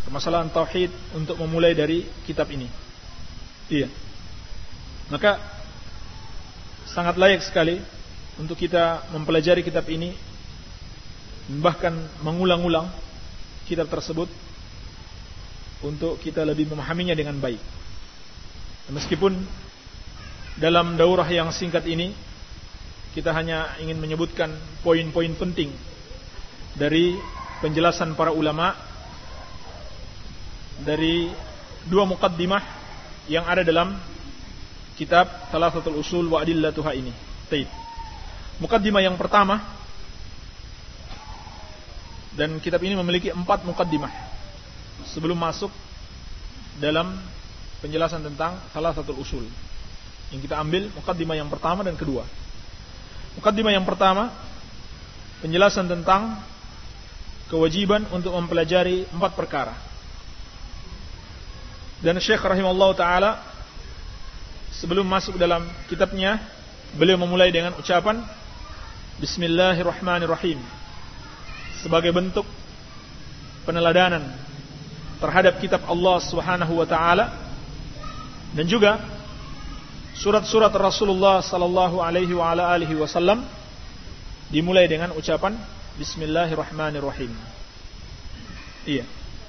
permasalahan tauhid untuk memulai dari kitab ini. Iya. Maka sangat layak sekali untuk kita mempelajari kitab ini, bahkan mengulang-ulang kitab tersebut untuk kita lebih memahaminya dengan baik. Meskipun dalam daurah yang singkat ini kita hanya ingin menyebutkan poin-poin penting dari penjelasan para ulama dari dua muqaddimah yang ada dalam kitab Thalathatul Usul wa Adillatuha ini. Baik. Muqaddimah yang pertama, dan kitab ini memiliki 4 muqaddimah sebelum masuk dalam penjelasan tentang Thalathatul Usul. Yang kita ambil muqaddimah yang pertama dan kedua. Muqaddimah yang pertama, penjelasan tentang kewajiban untuk mempelajari 4 perkara. Dan Syekh rahimahullah ta'ala sebelum masuk dalam kitabnya, beliau memulai dengan ucapan Bismillahirrahmanirrahim, sebagai bentuk peneladanan terhadap kitab Allah Subhanahu wa ta'ala, dan juga surat-surat Rasulullah sallallahu alaihi wa ala alihi wasallam dimulai dengan ucapan Bismillahirrahmanirrahim. Iya.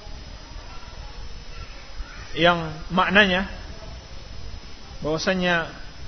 Yang maknanya bahwasanya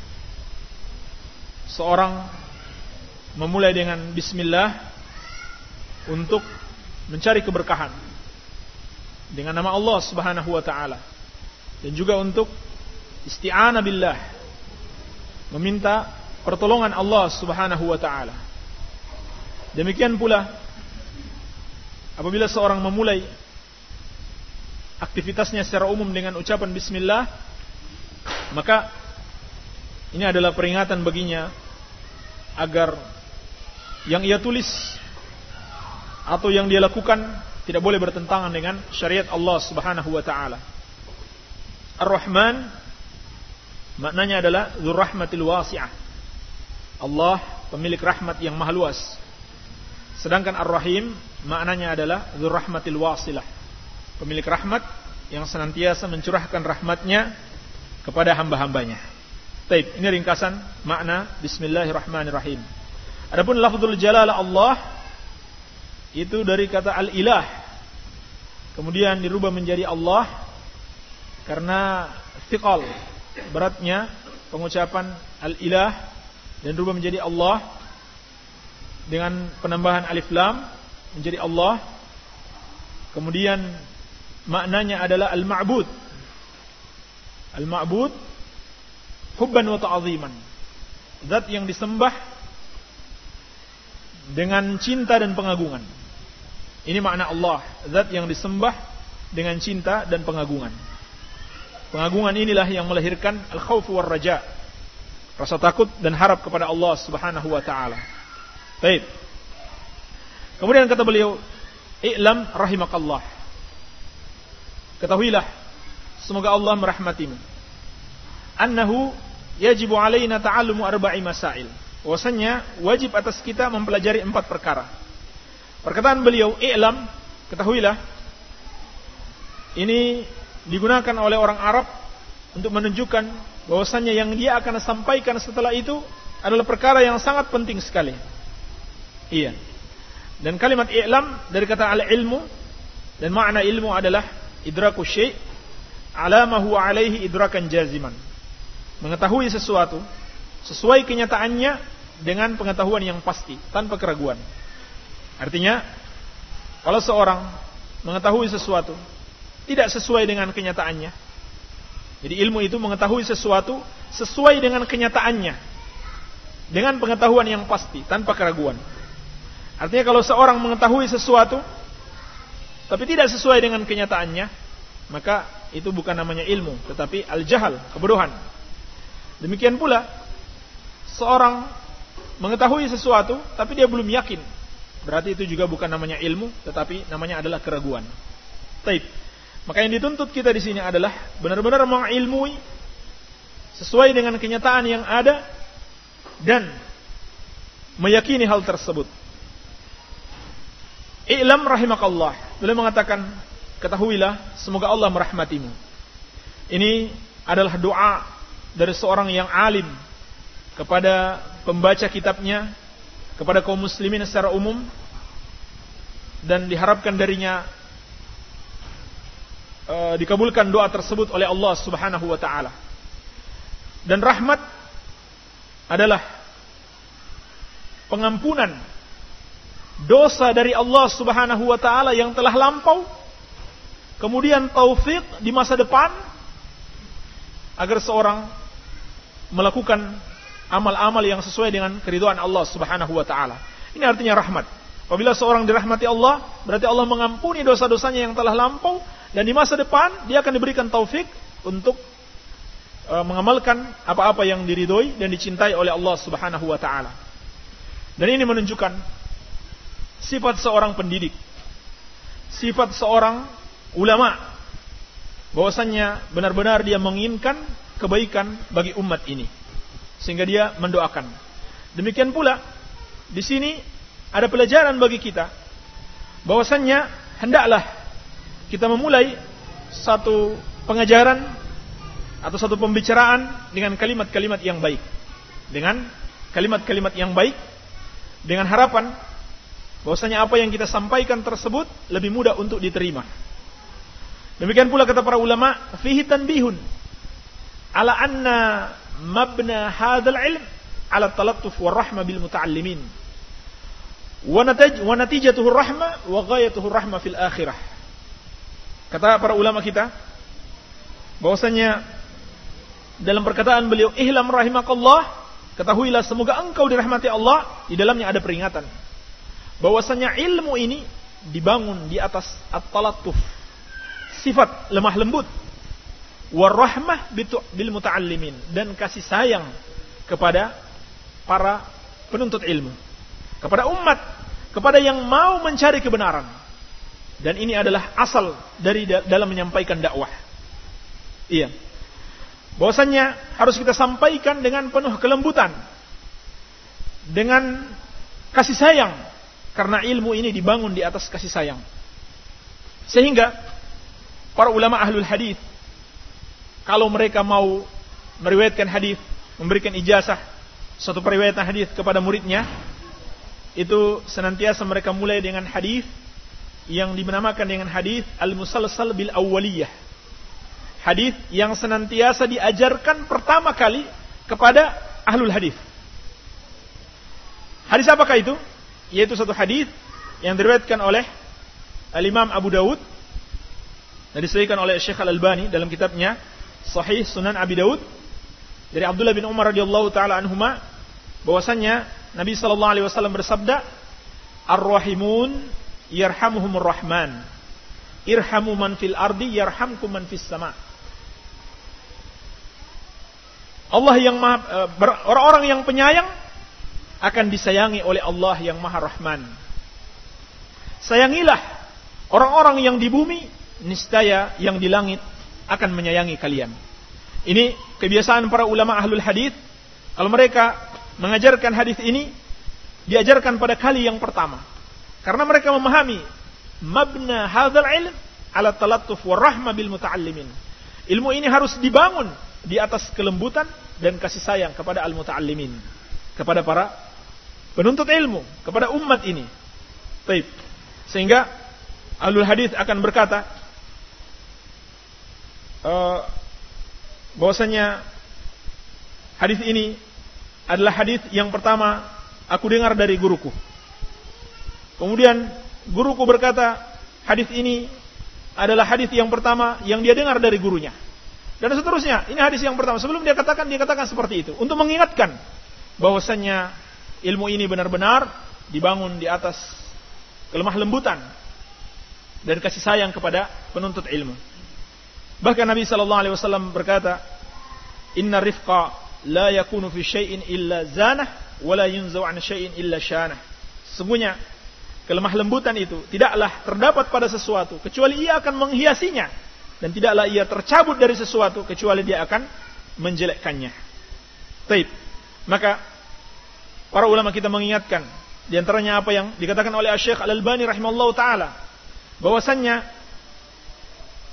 seorang memulai dengan bismillah untuk mencari keberkahan dengan nama Allah Subhanahu wa taala, dan juga untuk isti'anah billah, meminta pertolongan Allah Subhanahu wa taala. Demikian pula apabila seorang memulai aktivitasnya secara umum dengan ucapan bismillah, maka ini adalah peringatan baginya agar yang ia tulis atau yang dia lakukan tidak boleh bertentangan dengan syariat Allah Subhanahu wa taala. Ar-Rahman maknanya adalah Dzur Rahmatil Wasi'ah. Allah pemilik rahmat yang maha luas. Sedangkan Ar-Rahim maknanya adalah Dzur Rahmatil Wasilah, pemilik rahmat yang senantiasa mencurahkan rahmatnya kepada hamba-hambanya. Baik, ini ringkasan makna Bismillahirrahmanirrahim. Adapun lafzul jalalah Allah itu dari kata al-ilah, kemudian dirubah menjadi Allah karena thiqal, beratnya pengucapan al-ilah, dan dirubah menjadi Allah dengan penambahan alif lam menjadi Allah. Kemudian maknanya adalah al-ma'bud. Al-ma'bud hubban wa ta'ziman, zat yang disembah dengan cinta dan pengagungan. Ini makna Allah, zat yang disembah dengan cinta dan pengagungan. Pengagungan inilah yang melahirkan al-khauf war raja, rasa takut dan harap kepada Allah Subhanahu wa taala. Baik. Kemudian kata beliau, "I'lam rahimakallah." Ketahuilah, semoga Allah merahmatimu. Annahu yajibu alaina ta'allumu arba'i masail. Bahwasanya wajib atas kita mempelajari 4 perkara. Perkataan beliau, "I'lam," ketahuilah, ini digunakan oleh orang Arab untuk menunjukkan bahwasanya yang dia akan sampaikan setelah itu adalah perkara yang sangat penting sekali. Iya. Dan kalimat i'lam dari kata al-ilmu, dan makna ilmu adalah idraku syai' ala ma huwa alaihi idrakan jaziman. Mengetahui sesuatu sesuai kenyataannya dengan pengetahuan yang pasti, tanpa keraguan. Artinya, kalau seorang mengetahui sesuatu tidak sesuai dengan kenyataannya, jadi ilmu itu mengetahui sesuatu sesuai dengan kenyataannya, dengan pengetahuan yang pasti, tanpa keraguan. Artinya kalau seorang mengetahui sesuatu tapi tidak sesuai dengan kenyataannya, maka itu bukan namanya ilmu, tetapi al-jahal, kebodohan. Demikian pula seorang mengetahui sesuatu tapi dia belum yakin, berarti itu juga bukan namanya ilmu, tetapi namanya adalah keraguan. Taib. Maka yang dituntut kita di sini adalah benar-benar mengilmui sesuai dengan kenyataan yang ada dan meyakini hal tersebut. I'lam rahimakallah. Beliau mengatakan, ketahuilah semoga Allah merahmatimu. Ini adalah doa dari seorang yang alim kepada pembaca kitabnya, kepada kaum muslimin secara umum, dan diharapkan darinya dikabulkan doa tersebut oleh Allah Subhanahu wa taala. Dan rahmat adalah pengampunan dosa dari Allah Subhanahu wa taala yang telah lampau, kemudian taufik di masa depan agar seorang melakukan amal-amal yang sesuai dengan keridhaan Allah Subhanahu wa taala. Ini artinya rahmat. Apabila seorang dirahmati Allah, berarti Allah mengampuni dosa-dosanya yang telah lampau, dan di masa depan dia akan diberikan taufik untuk mengamalkan apa-apa yang diridhoi dan dicintai oleh Allah Subhanahu wa taala. Dan ini menunjukkan sifat seorang pendidik, sifat seorang ulama, bahwasannya benar-benar dia menginginkan kebaikan bagi umat ini, sehingga dia mendoakan. Demikian pula di sini ada pelajaran bagi kita, bahwasannya hendaklah kita memulai satu pengajaran atau satu pembicaraan dengan kalimat-kalimat yang baik, dengan kalimat-kalimat yang baik, dengan harapan bahwasanya apa yang kita sampaikan tersebut lebih mudah untuk diterima. Demikian pula kata para ulama, fihi tanbihun ala anna mabna hadzal ilm ala talattuf war rahmah bil muta'allimin wa natijatuhu rahmah wa ghayatuhu rahmah fil akhirah. Kata para ulama kita bahwasanya dalam perkataan beliau, ihlam rahimakallah, ketahuilah semoga engkau dirahmati Allah, di dalamnya ada peringatan bahwasanya ilmu ini dibangun di atas at-talattuf, sifat lemah lembut, warahmah bil muta'allimin, dan kasih sayang kepada para penuntut ilmu, kepada umat, kepada yang mau mencari kebenaran. Dan ini adalah asal dari dalam menyampaikan dakwah. Iya, bahwasannya harus kita sampaikan dengan penuh kelembutan, dengan kasih sayang, karena ilmu ini dibangun di atas kasih sayang. Sehingga para ulama ahlul hadis, kalau mereka mau meriwayatkan hadis, memberikan ijazah suatu periwayatan hadis kepada muridnya, itu senantiasa mereka mulai dengan hadis yang dinamakan dengan hadis al-musalsal bil awwaliyah. Hadis yang senantiasa diajarkan pertama kali kepada ahlul hadis. Hadis apakah itu? Yaitu satu hadis yang diriwayatkan oleh Al-Imam Abu Dawud dan disahihkan oleh Syekh Al-Albani dalam kitabnya Sahih Sunan Abi Dawud, dari Abdullah bin Umar radhiyallahu taala anhuma, bahwasannya Nabi sallallahu alaihi wasallam bersabda, "Ar-rahimun yarhamuhumur rahman, irhamu man fil ardi yarhamkum man fis sama." Allah yang maha, orang-orang yang penyayang akan disayangi oleh Allah yang Maha Rahman. Sayangilah orang-orang yang di bumi, niscaya yang di langit akan menyayangi kalian. Ini kebiasaan para ulama ahlul hadis. Kalau mereka mengajarkan hadis ini, diajarkan pada kali yang pertama, karena mereka memahami mabna hadzal ilm ala talattuf war rahmah bil muta'allimin. Ilmu ini harus dibangun di atas kelembutan dan kasih sayang kepada al-muta'allimin, kepada para penuntut ilmu, kepada umat ini. Baik. Sehingga ahlul hadis akan berkata bahwasanya hadis ini adalah hadis yang pertama aku dengar dari guruku. Kemudian guruku berkata, hadis ini adalah hadis yang pertama yang dia dengar dari gurunya. Dan seterusnya, ini hadis yang pertama. Sebelum dia katakan seperti itu, untuk mengingatkan bahwasanya ilmu ini benar-benar dibangun di atas kelemah lembutan dan kasih sayang kepada penuntut ilmu. Bahkan Nabi sallallahu alaihi wasallam berkata, "Inna rifqa la yakunu fi syai'in illa zanah wa la yunzau 'an syai'in illa syanah." Sesungguhnya kelemah lembutan itu tidaklah terdapat pada sesuatu kecuali ia akan menghiasinya, dan tidaklah ia tercabut dari sesuatu kecuali dia akan menjelekkannya. Baik. Maka para ulama kita mengingatkan, di antaranya apa yang dikatakan oleh Syekh Al-Albani rahimahullahu taala, bahwasannya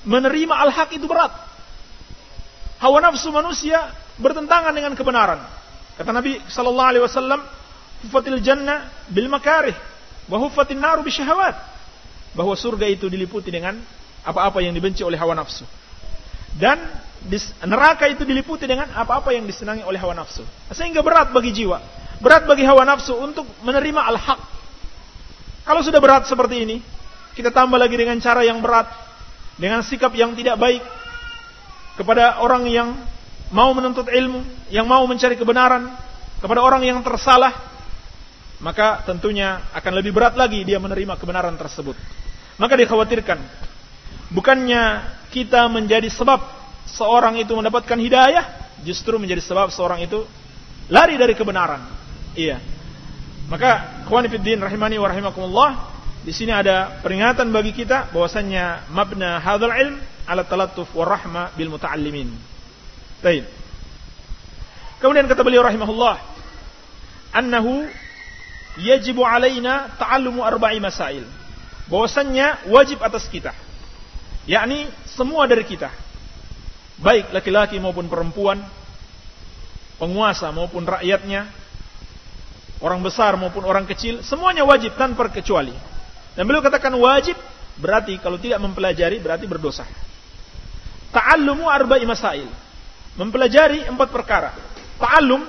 menerima al-haq itu berat. Hawa nafsu manusia bertentangan dengan kebenaran. Kata Nabi sallallahu alaihi wasallam, "Huffatil jannah bil makarih wa huffatin naru bisyahawat." Bahwa surga itu diliputi dengan apa-apa yang dibenci oleh hawa nafsu. Dan neraka itu diliputi dengan apa-apa yang disenangi oleh hawa nafsu. Sehingga berat bagi jiwa, berat bagi hawa nafsu untuk menerima al-haq. Kalau sudah berat seperti ini, kita tambah lagi dengan cara yang berat, dengan sikap yang tidak baik kepada orang yang mau menuntut ilmu, yang mau mencari kebenaran, kepada orang yang tersalah, maka tentunya akan lebih berat lagi dia menerima kebenaran tersebut. Maka dikhawatirkan, bukannya kita menjadi sebab seorang itu mendapatkan hidayah, justru menjadi sebab seorang itu lari dari kebenaran. Iya. Maka ikhwani fiddin rahimani wa rahimakumullah, di sini ada peringatan bagi kita bahwasannya mabna hadzal ilm ala talattuf wa rahmah bil muta'allimin. Baik. Kemudian kata beliau rahimahullah, annahu yajibu alaina ta'allumu arba'i masail. Bahwasannya wajib atas kita, yakni semua dari kita, baik laki-laki maupun perempuan, penguasa maupun rakyatnya, orang besar maupun orang kecil, semuanya wajib tanpa kecuali. Dan beliau katakan wajib, berarti kalau tidak mempelajari berarti berdosa. Ta'allumu arba'i masail, mempelajari 4 perkara. Ta'allum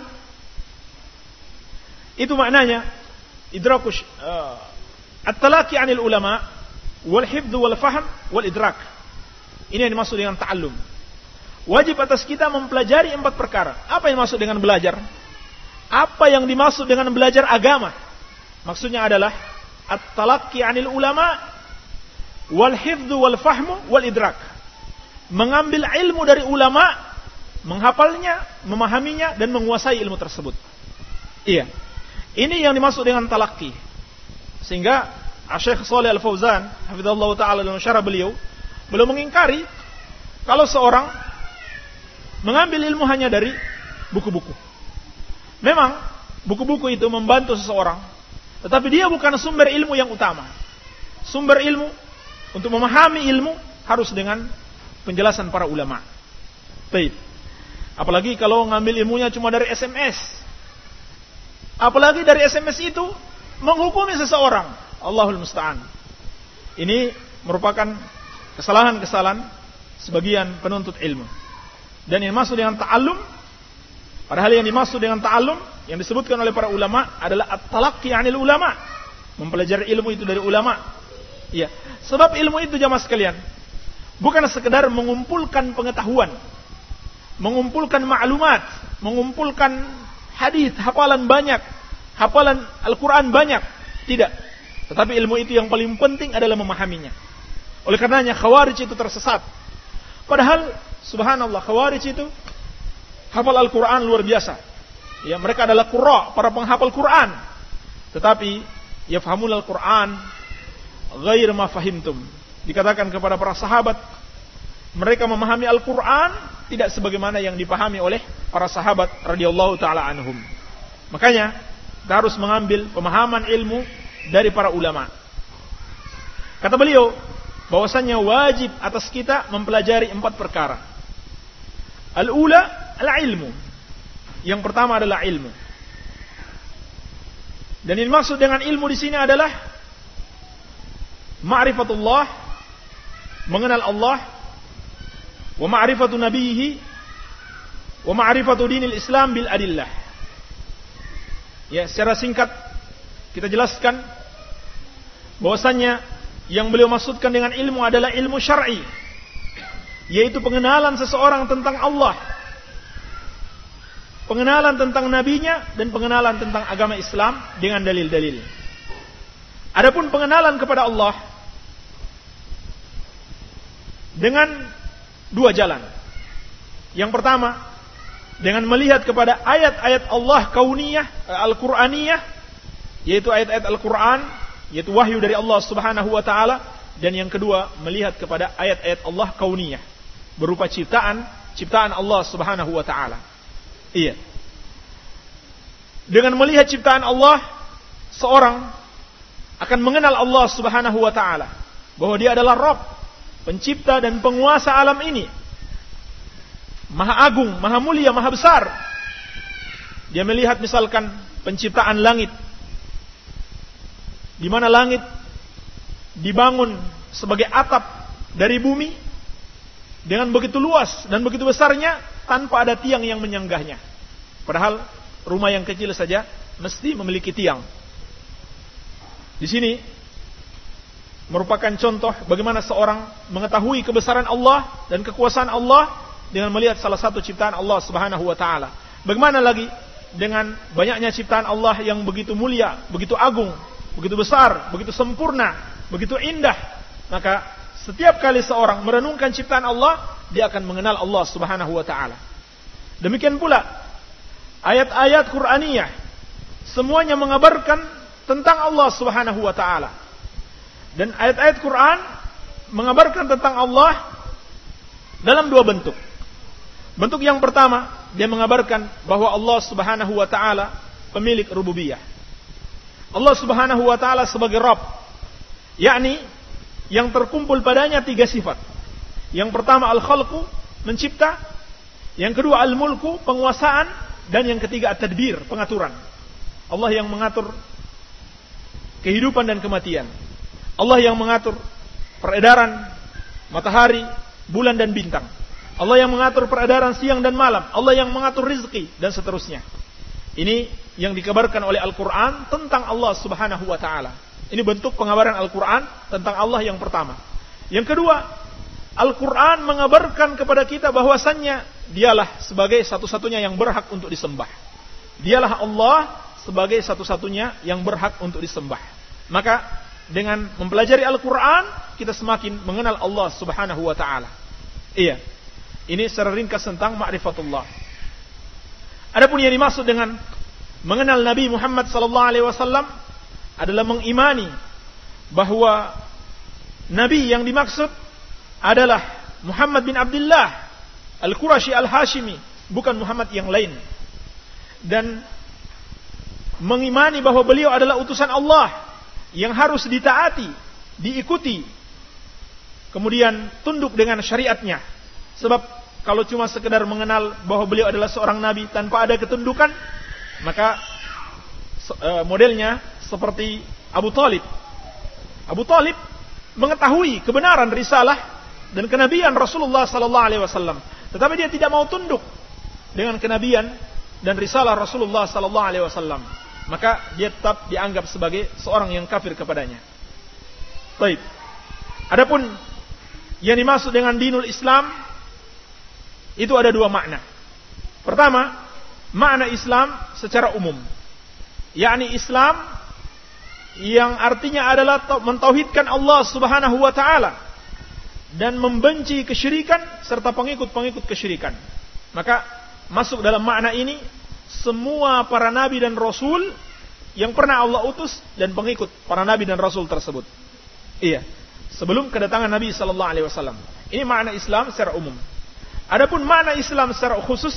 itu maknanya idrakush at-talaqi 'anil ulama wal hifdz wal fahm wal idrak. Ini yang dimaksud dengan ta'allum. Wajib atas kita mempelajari 4 perkara. Apa yang dimaksud dengan belajar? Apa yang dimaksud dengan belajar agama? Maksudnya adalah at-talaqqi 'anil ulama wal hifdz wal fahm wal idrak. Mengambil ilmu dari ulama, menghafalnya, memahaminya dan menguasai ilmu tersebut. Iya. Ini yang dimaksud dengan talaqi. Sehingga Syekh Shalih Al-Fauzan hafizallahu taala dalam syarah beliau mengingkari kalau seorang mengambil ilmu hanya dari buku-buku. Memang buku-buku itu membantu seseorang, tetapi dia bukan sumber ilmu yang utama. Sumber ilmu untuk memahami ilmu harus dengan penjelasan para ulama. Baik. Apalagi kalau ngambil ilmunya cuma dari SMS. Apalagi dari SMS itu menghukumi seseorang. Allahul musta'an. Ini merupakan kesalahan-kesalahan sebagian penuntut ilmu. Dan yang dimaksud dengan ta'allum, padahal yang dimaksud dengan ta'allum yang disebutkan oleh para ulama adalah at-talaqqi 'anil ulama, mempelajari ilmu itu dari ulama. Iya, sebab ilmu itu jamaah sekalian bukan sekedar mengumpulkan pengetahuan, mengumpulkan maklumat, mengumpulkan hadis, hafalan banyak, hafalan Al-Qur'an banyak, tidak. Tetapi ilmu itu yang paling penting adalah memahaminya. Oleh karenanya Khawarij itu tersesat. Padahal subhanallah Khawarij itu hafal Al-Qur'an luar biasa. Ya, mereka adalah qurra, para penghafal Qur'an. Tetapi yafhamul Al-Qur'an ghair ma fahimtum. Dikatakan kepada para sahabat, mereka memahami Al-Qur'an tidak sebagaimana yang dipahami oleh para sahabat radhiyallahu taala anhum. Makanya kita harus mengambil pemahaman ilmu dari para ulama. Kata beliau bahwasannya wajib atas kita mempelajari 4 perkara. Al-ula al-ilmu. Yang pertama adalah ilmu. Dan yang dimaksud dengan ilmu di sini adalah ma'rifatullah, mengenal Allah, wa ma'rifatu nabiyhi, wa ma'rifatu dinil Islam bil adillah. Ya, secara singkat kita jelaskan bahwasannya yang beliau maksudkan dengan ilmu adalah ilmu syar'i, yaitu pengenalan seseorang tentang Allah, pengenalan tentang nabinya dan pengenalan tentang agama Islam dengan dalil-dalil. Adapun pengenalan kepada Allah dengan 2 jalan. Yang pertama, dengan melihat kepada ayat-ayat Allah kauniyah, Al-Qur'aniyah, yaitu ayat-ayat Al-Qur'an, yaitu wahyu dari Allah Subhanahu wa taala, dan yang kedua, melihat kepada ayat-ayat Allah kauniyah, berupa ciptaan Allah Subhanahu wa taala. Iya. Dengan melihat ciptaan Allah, seorang akan mengenal Allah Subhanahu wa taala, bahwa Dia adalah Rabb, pencipta dan penguasa alam ini, maha agung, maha mulia, maha besar. Dia melihat misalkan penciptaan langit, di mana langit dibangun sebagai atap dari bumi dengan begitu luas dan begitu besarnya tanpa ada tiang yang menyanggahnya. Padahal rumah yang kecil saja mesti memiliki tiang. Di sini merupakan contoh bagaimana seorang mengetahui kebesaran Allah dan kekuasaan Allah dengan melihat salah satu ciptaan Allah Subhanahu wa taala. Bagaimana lagi dengan banyaknya ciptaan Allah yang begitu mulia, begitu agung, begitu besar, begitu sempurna, begitu indah. Maka setiap kali seorang merenungkan ciptaan Allah, dia akan mengenal Allah Subhanahu wa taala. Demikian pula ayat-ayat Qur'aniyah semuanya mengabarkan tentang Allah Subhanahu wa taala. Dan ayat-ayat Quran mengabarkan tentang Allah dalam dua bentuk. Bentuk yang pertama, dia mengabarkan bahwa Allah Subhanahu wa taala pemilik rububiyah. Allah Subhanahu wa taala sebagai Rabb, yakni yang terkumpul padanya tiga sifat. Yang pertama al-khalqu, mencipta. Yang kedua al-mulku, penguasaan. Dan yang ketiga at-tadbir, pengaturan. Allah yang mengatur kehidupan dan kematian. Allah yang mengatur peredaran matahari, bulan dan bintang. Allah yang mengatur peredaran siang dan malam. Allah yang mengatur rizki dan seterusnya. Ini yang dikabarkan oleh Al-Quran tentang Allah Subhanahu wa ta'ala. Ini bentuk pengabaran Al-Quran tentang Allah yang pertama. Yang kedua, Al-Quran mengabarkan kepada kita bahwasannya dialah sebagai satu-satunya yang berhak untuk disembah. Dialah Allah sebagai satu-satunya yang berhak untuk disembah. Maka dengan mempelajari Al-Quran, kita semakin mengenal Allah Subhanahu wa ta'ala. Iya. Ini secara ringkas tentang ma'rifatullah. Adapun yang dimaksud dengan mengenal Nabi Muhammad sallallahu alaihi wasallam adalah mengimani bahwa Nabi yang dimaksud adalah Muhammad bin Abdullah Al-Qurashi Al-Hashimi, bukan Muhammad yang lain. Dan mengimani bahwa beliau adalah utusan Allah yang harus ditaati, diikuti, kemudian tunduk dengan syariatnya. Sebab kalau cuma sekedar mengenal bahwa beliau adalah seorang nabi tanpa ada ketundukan, maka modelnya seperti Abu Talib. Abu Talib mengetahui kebenaran risalah dan kenabian Rasulullah sallallahu alaihi wasallam, tetapi dia tidak mau tunduk dengan kenabian dan risalah Rasulullah sallallahu alaihi wasallam. Maka dia tetap dianggap sebagai seorang yang kafir kepadanya. Baik. Adapun yang dimaksud dengan dinul Islam itu ada dua makna. Pertama, makna Islam secara umum, yakni Islam yang artinya adalah mentauhidkan Allah Subhanahu wa taala dan membenci kesyirikan serta pengikut-pengikut kesyirikan. Maka masuk dalam makna ini semua para nabi dan rasul yang pernah Allah utus dan pengikut para nabi dan rasul tersebut. Iya, sebelum kedatangan Nabi sallallahu alaihi wasallam. Ini makna Islam secara umum. Adapun makna Islam secara khusus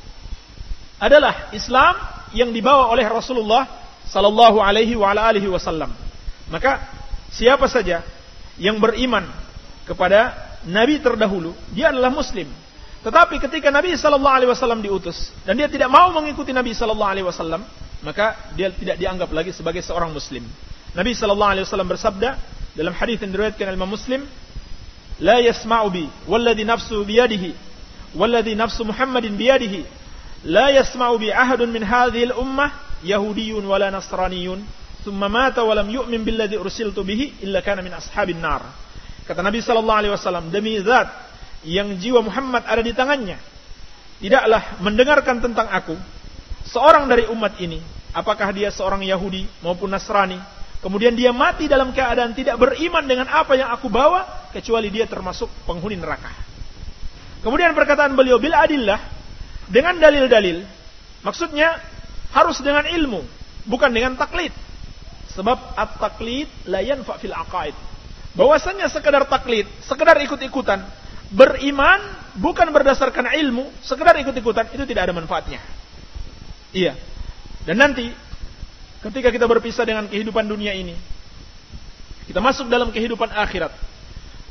adalah Islam yang dibawa oleh Rasulullah sallallahu alaihi wa ala alihi wasallam. Maka siapa saja yang beriman kepada nabi terdahulu, dia adalah muslim. Tetapi ketika Nabi sallallahu alaihi wasallam diutus dan dia tidak mau mengikuti Nabi sallallahu alaihi wasallam, maka dia tidak dianggap lagi sebagai seorang muslim. Nabi sallallahu alaihi wasallam bersabda dalam hadis yang diriwayatkan oleh Imam Muslim, "La yasma'u bi walladhi nafsu biyadihi walladhi nafsu Muhammadin biyadihi, la yasma'u bi ahadun min hadhihi al-ummah yahudiyyun wala nasraniyyun, thumma mata wa lam yu'min billadhi ursiltu bihi illa kana min ashabin nar." Kata Nabi sallallahu alaihi wasallam, demi zat yang jiwa Muhammad ada di tangannya, tidaklah mendengarkan tentang aku seorang dari umat ini, apakah dia seorang Yahudi maupun Nasrani, kemudian dia mati dalam keadaan tidak beriman dengan apa yang aku bawa, kecuali dia termasuk penghuni neraka. Kemudian perkataan beliau bil adillah, dengan dalil-dalil, maksudnya harus dengan ilmu, bukan dengan taklid. Sebab at-taklid la yanfa' fil aqaid. Bahwasanya sekedar taklid, sekedar ikut-ikutan, beriman bukan berdasarkan ilmu, sekedar ikut-ikutan, itu tidak ada manfaatnya. Iya. Dan nanti ketika kita berpisah dengan kehidupan dunia ini, kita masuk dalam kehidupan akhirat,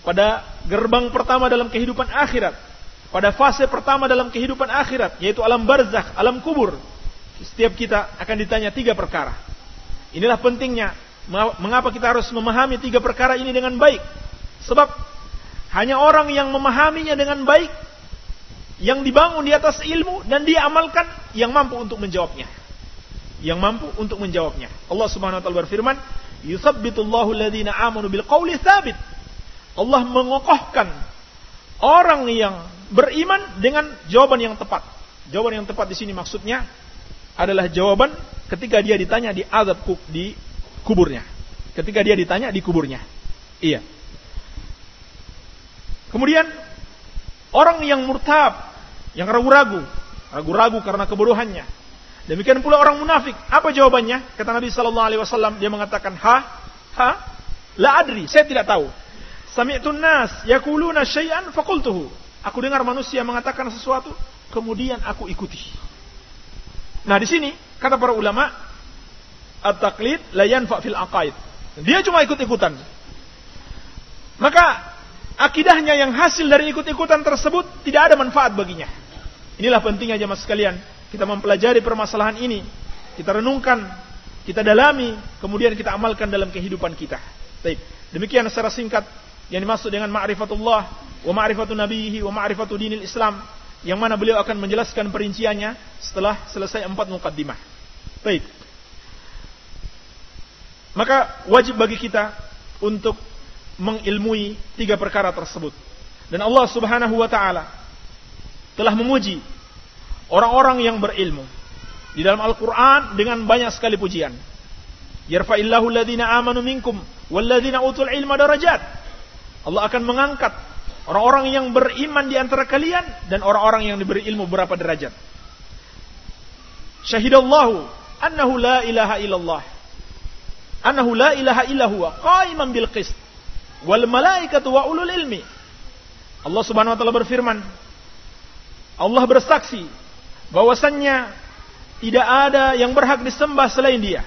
pada gerbang pertama dalam kehidupan akhirat, pada fase pertama dalam kehidupan akhirat, yaitu alam barzakh, alam kubur, setiap kita akan ditanya 3 perkara. Inilah pentingnya mengapa kita harus memahami 3 perkara ini dengan baik. Sebab hanya orang yang memahaminya dengan baik, yang dibangun di atas ilmu dan dia amalkan, yang mampu untuk menjawabnya. Yang mampu untuk menjawabnya. Allah Subhanahu wa taala berfirman, "Yutsabbitullahu alladhina amanu bil qawli tsabit." Allah mengokohkan orang yang beriman dengan jawaban yang tepat. Jawaban yang tepat di sini maksudnya adalah jawaban ketika dia ditanya di azab di kuburnya. Ketika dia ditanya di kuburnya. Iya. Kemudian orang yang murtab, yang ragu-ragu karena kebodohannya. Demikian pula orang munafik. Apa jawabannya? Kata Nabi sallallahu alaihi wasallam, dia mengatakan, la adri, saya tidak tahu. Sami'tun nas yaquluna syai'an faqultuhu. Aku dengar manusia mengatakan sesuatu, kemudian aku ikuti. Nah, di sini kata para ulama, at-taqlid la yanfa' fil aqaid. Dia cuma ikut-ikutan. Maka akidahnya yang hasil dari ikut-ikutan tersebut tidak ada manfaat baginya. Inilah pentingnya jemaah sekalian, kita mempelajari permasalahan ini, kita renungkan, kita dalami, kemudian kita amalkan dalam kehidupan kita. Baik, demikian secara singkat yang dimaksud dengan ma'rifatullah wa ma'rifatu nabiyhi wa ma'rifatu dinil Islam, yang mana beliau akan menjelaskan perinciannya setelah selesai 4 muqaddimah. Baik. Maka wajib bagi kita untuk mengilmui 3 perkara tersebut. Dan Allah Subhanahu wa taala telah memuji orang-orang yang berilmu di dalam Al-Qur'an dengan banyak sekali pujian. Yarfa'illahu alladhina amanu minkum walladhina utul ilma darajat. Allah akan mengangkat orang-orang yang beriman di antara kalian dan orang-orang yang diberi ilmu berapa derajat. Syahidallahu annahu la ilaha illallah. Annahu la ilaha illa huwa qa'iman bil qist. Wal malaikatu wa ulul ilmi. Allah Subhanahu wa taala berfirman, Allah bersaksi bahwasannya tidak ada yang berhak disembah selain Dia.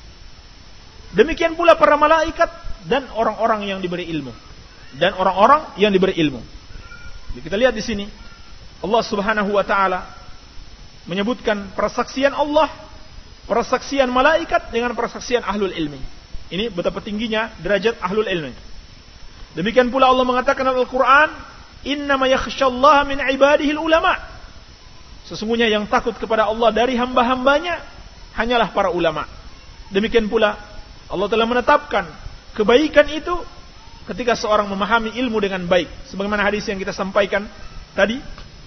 Demikian pula para malaikat dan orang-orang yang diberi ilmu. Dan orang-orang yang diberi ilmu. Kita lihat di sini Allah Subhanahu wa taala menyebutkan persaksian Allah, persaksian malaikat dengan persaksian ahlul ilmi. Ini betapa tingginya derajat ahlul ilmi. Demikian pula Allah mengatakan dalam Al-Qur'an, "Innama yakhsyallaha min ibadihil ulama." Sesungguhnya yang takut kepada Allah dari hamba-hambanya hanyalah para ulama. Demikian pula Allah telah menetapkan kebaikan itu ketika seorang memahami ilmu dengan baik. Sebagaimana hadis yang kita sampaikan tadi,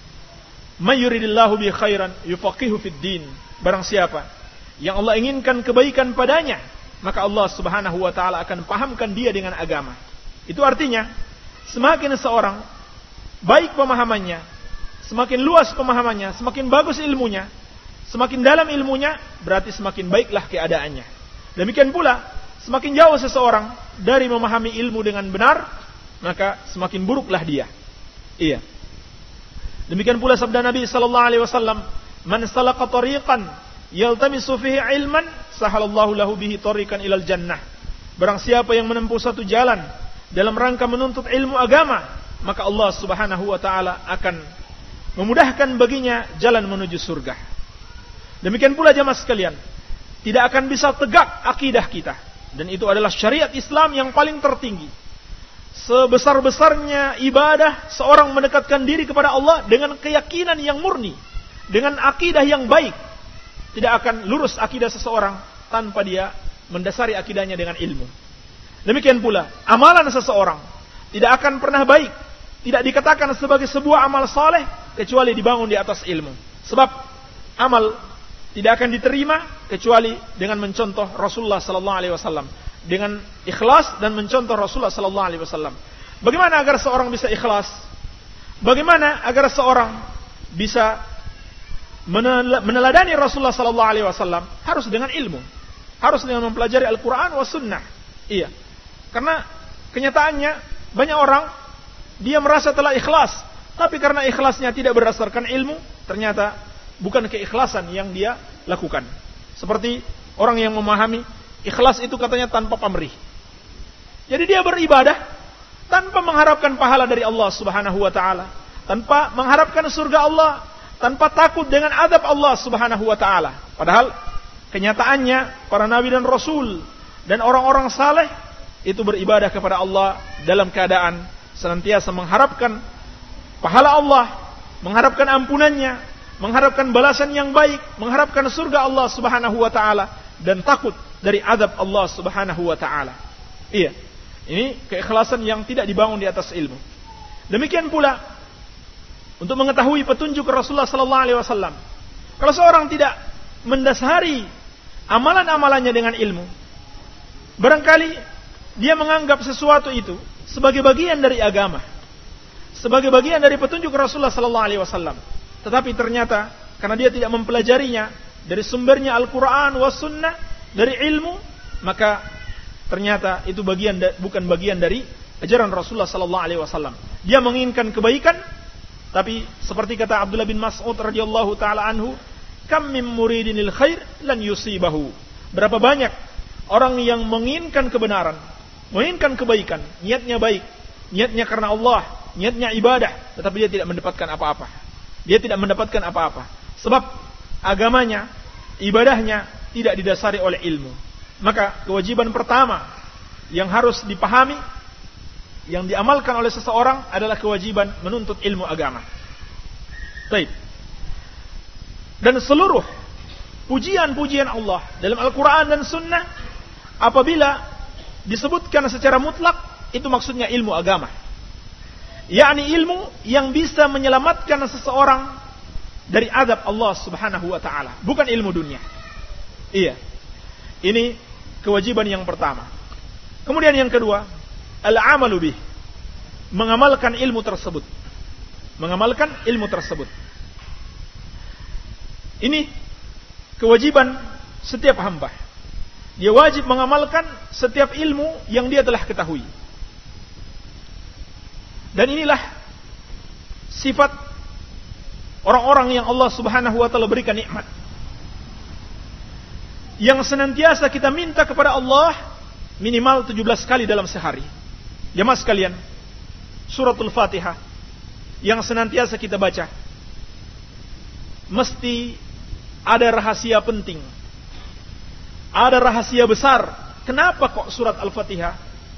"May yuridillahu bi khairan yufaqihu fid din." Barang siapa yang Allah inginkan kebaikan padanya, maka Allah Subhanahu wa taala akan pahamkan dia dengan agama. Itu artinya semakin seorang baik pemahamannya, semakin luas pemahamannya, semakin bagus ilmunya, semakin dalam ilmunya, berarti semakin baiklah keadaannya. Demikian pula semakin jauh seseorang dari memahami ilmu dengan benar, maka semakin buruklah dia. Iya. Demikian pula sabda Nabi sallallahu alaihi wasallam, "Man salaka tariqan yaltamisu fihi ilman, sahalallahu lahu bihi tariqan ilal jannah." Barang siapa yang menempuh satu jalan dalam rangka menuntut ilmu agama, maka Allah Subhanahu wa taala akan memudahkan baginya jalan menuju surga. Demikian pula jemaah sekalian, tidak akan bisa tegak akidah kita. Dan itu adalah syariat Islam yang paling tertinggi. Sebesar-besarnya ibadah seorang mendekatkan diri kepada Allah dengan keyakinan yang murni, dengan akidah yang baik. Tidak akan lurus akidah seseorang tanpa dia mendasari akidahnya dengan ilmu. Demikian pula amalan seseorang tidak akan pernah baik, tidak dikatakan sebagai sebuah amal saleh kecuali dibangun di atas ilmu. Sebab amal tidak akan diterima kecuali dengan mencontoh Rasulullah sallallahu alaihi wasallam, dengan ikhlas dan mencontoh Rasulullah sallallahu alaihi wasallam. Bagaimana agar seorang bisa ikhlas? Bagaimana agar seorang bisa meneladani Rasulullah sallallahu alaihi wasallam? Harus dengan ilmu. Harus dengan mempelajari Al-Qur'an wa sunnah. Iya. Karena kenyataannya banyak orang dia merasa telah ikhlas, tapi karena ikhlasnya tidak berdasarkan ilmu, ternyata bukan keikhlasan yang dia lakukan. Seperti orang yang memahami ikhlas itu katanya tanpa pamrih. Jadi dia beribadah tanpa mengharapkan pahala dari Allah Subhanahu wa taala, tanpa mengharapkan surga Allah, tanpa takut dengan azab Allah Subhanahu wa taala. Padahal kenyataannya para nabi dan rasul dan orang-orang saleh itu beribadah kepada Allah dalam keadaan senantiasa mengharapkan pahala Allah, mengharapkan ampunannya, mengharapkan balasan yang baik, mengharapkan surga Allah Subhanahu wa taala dan takut dari azab Allah Subhanahu wa taala. Iya. Ini keikhlasan yang tidak dibangun di atas ilmu. Demikian pula untuk mengetahui petunjuk Rasulullah sallallahu alaihi wasallam. Kalau seorang tidak mendasari amalan-amalannya dengan ilmu, barangkali dia menganggap sesuatu itu sebagai bagian dari agama, sebagai bagian dari petunjuk Rasulullah sallallahu alaihi wasallam. Tetapi ternyata karena dia tidak mempelajarinya dari sumbernya Al-Qur'an was sunnah, dari ilmu, maka ternyata itu bukan bagian dari ajaran Rasulullah sallallahu alaihi wasallam. Dia menginginkan kebaikan, tapi seperti kata Abdullah bin Mas'ud radhiyallahu taala anhu, kam mim muridinil khair lan yusibahu. Berapa banyak orang yang menginginkan kebenaran, menginginkan kebaikan, niatnya baik, niatnya karena Allah, niatnya ibadah, tetapi dia tidak mendapatkan apa-apa. Dia tidak mendapatkan apa-apa sebab agamanya, ibadahnya tidak didasari oleh ilmu. Maka kewajiban pertama yang harus dipahami, yang diamalkan oleh seseorang adalah kewajiban menuntut ilmu agama. Baik. Dan seluruh pujian-pujian Allah dalam Al-Quran dan Sunnah, apabila disebutkan secara mutlak, itu maksudnya ilmu agama. Yakni ilmu yang bisa menyelamatkan seseorang dari azab Allah Subhanahu wa taala, bukan ilmu dunia. Iya. Ini kewajiban yang pertama. Kemudian yang kedua, al-amalu bih, mengamalkan ilmu tersebut. Mengamalkan ilmu tersebut. Ini kewajiban setiap hamba. Dia wajib mengamalkan setiap ilmu yang dia telah ketahui. Dan inilah sifat orang-orang yang Allah Subhanahu wa taala berikan nikmat, yang senantiasa kita minta kepada Allah minimal 17 kali dalam sehari. Jemaah sekalian, suratul Fatihah yang senantiasa kita baca mesti ada rahasia penting, ada rahasia besar. Kenapa kok surat Al-Fatihah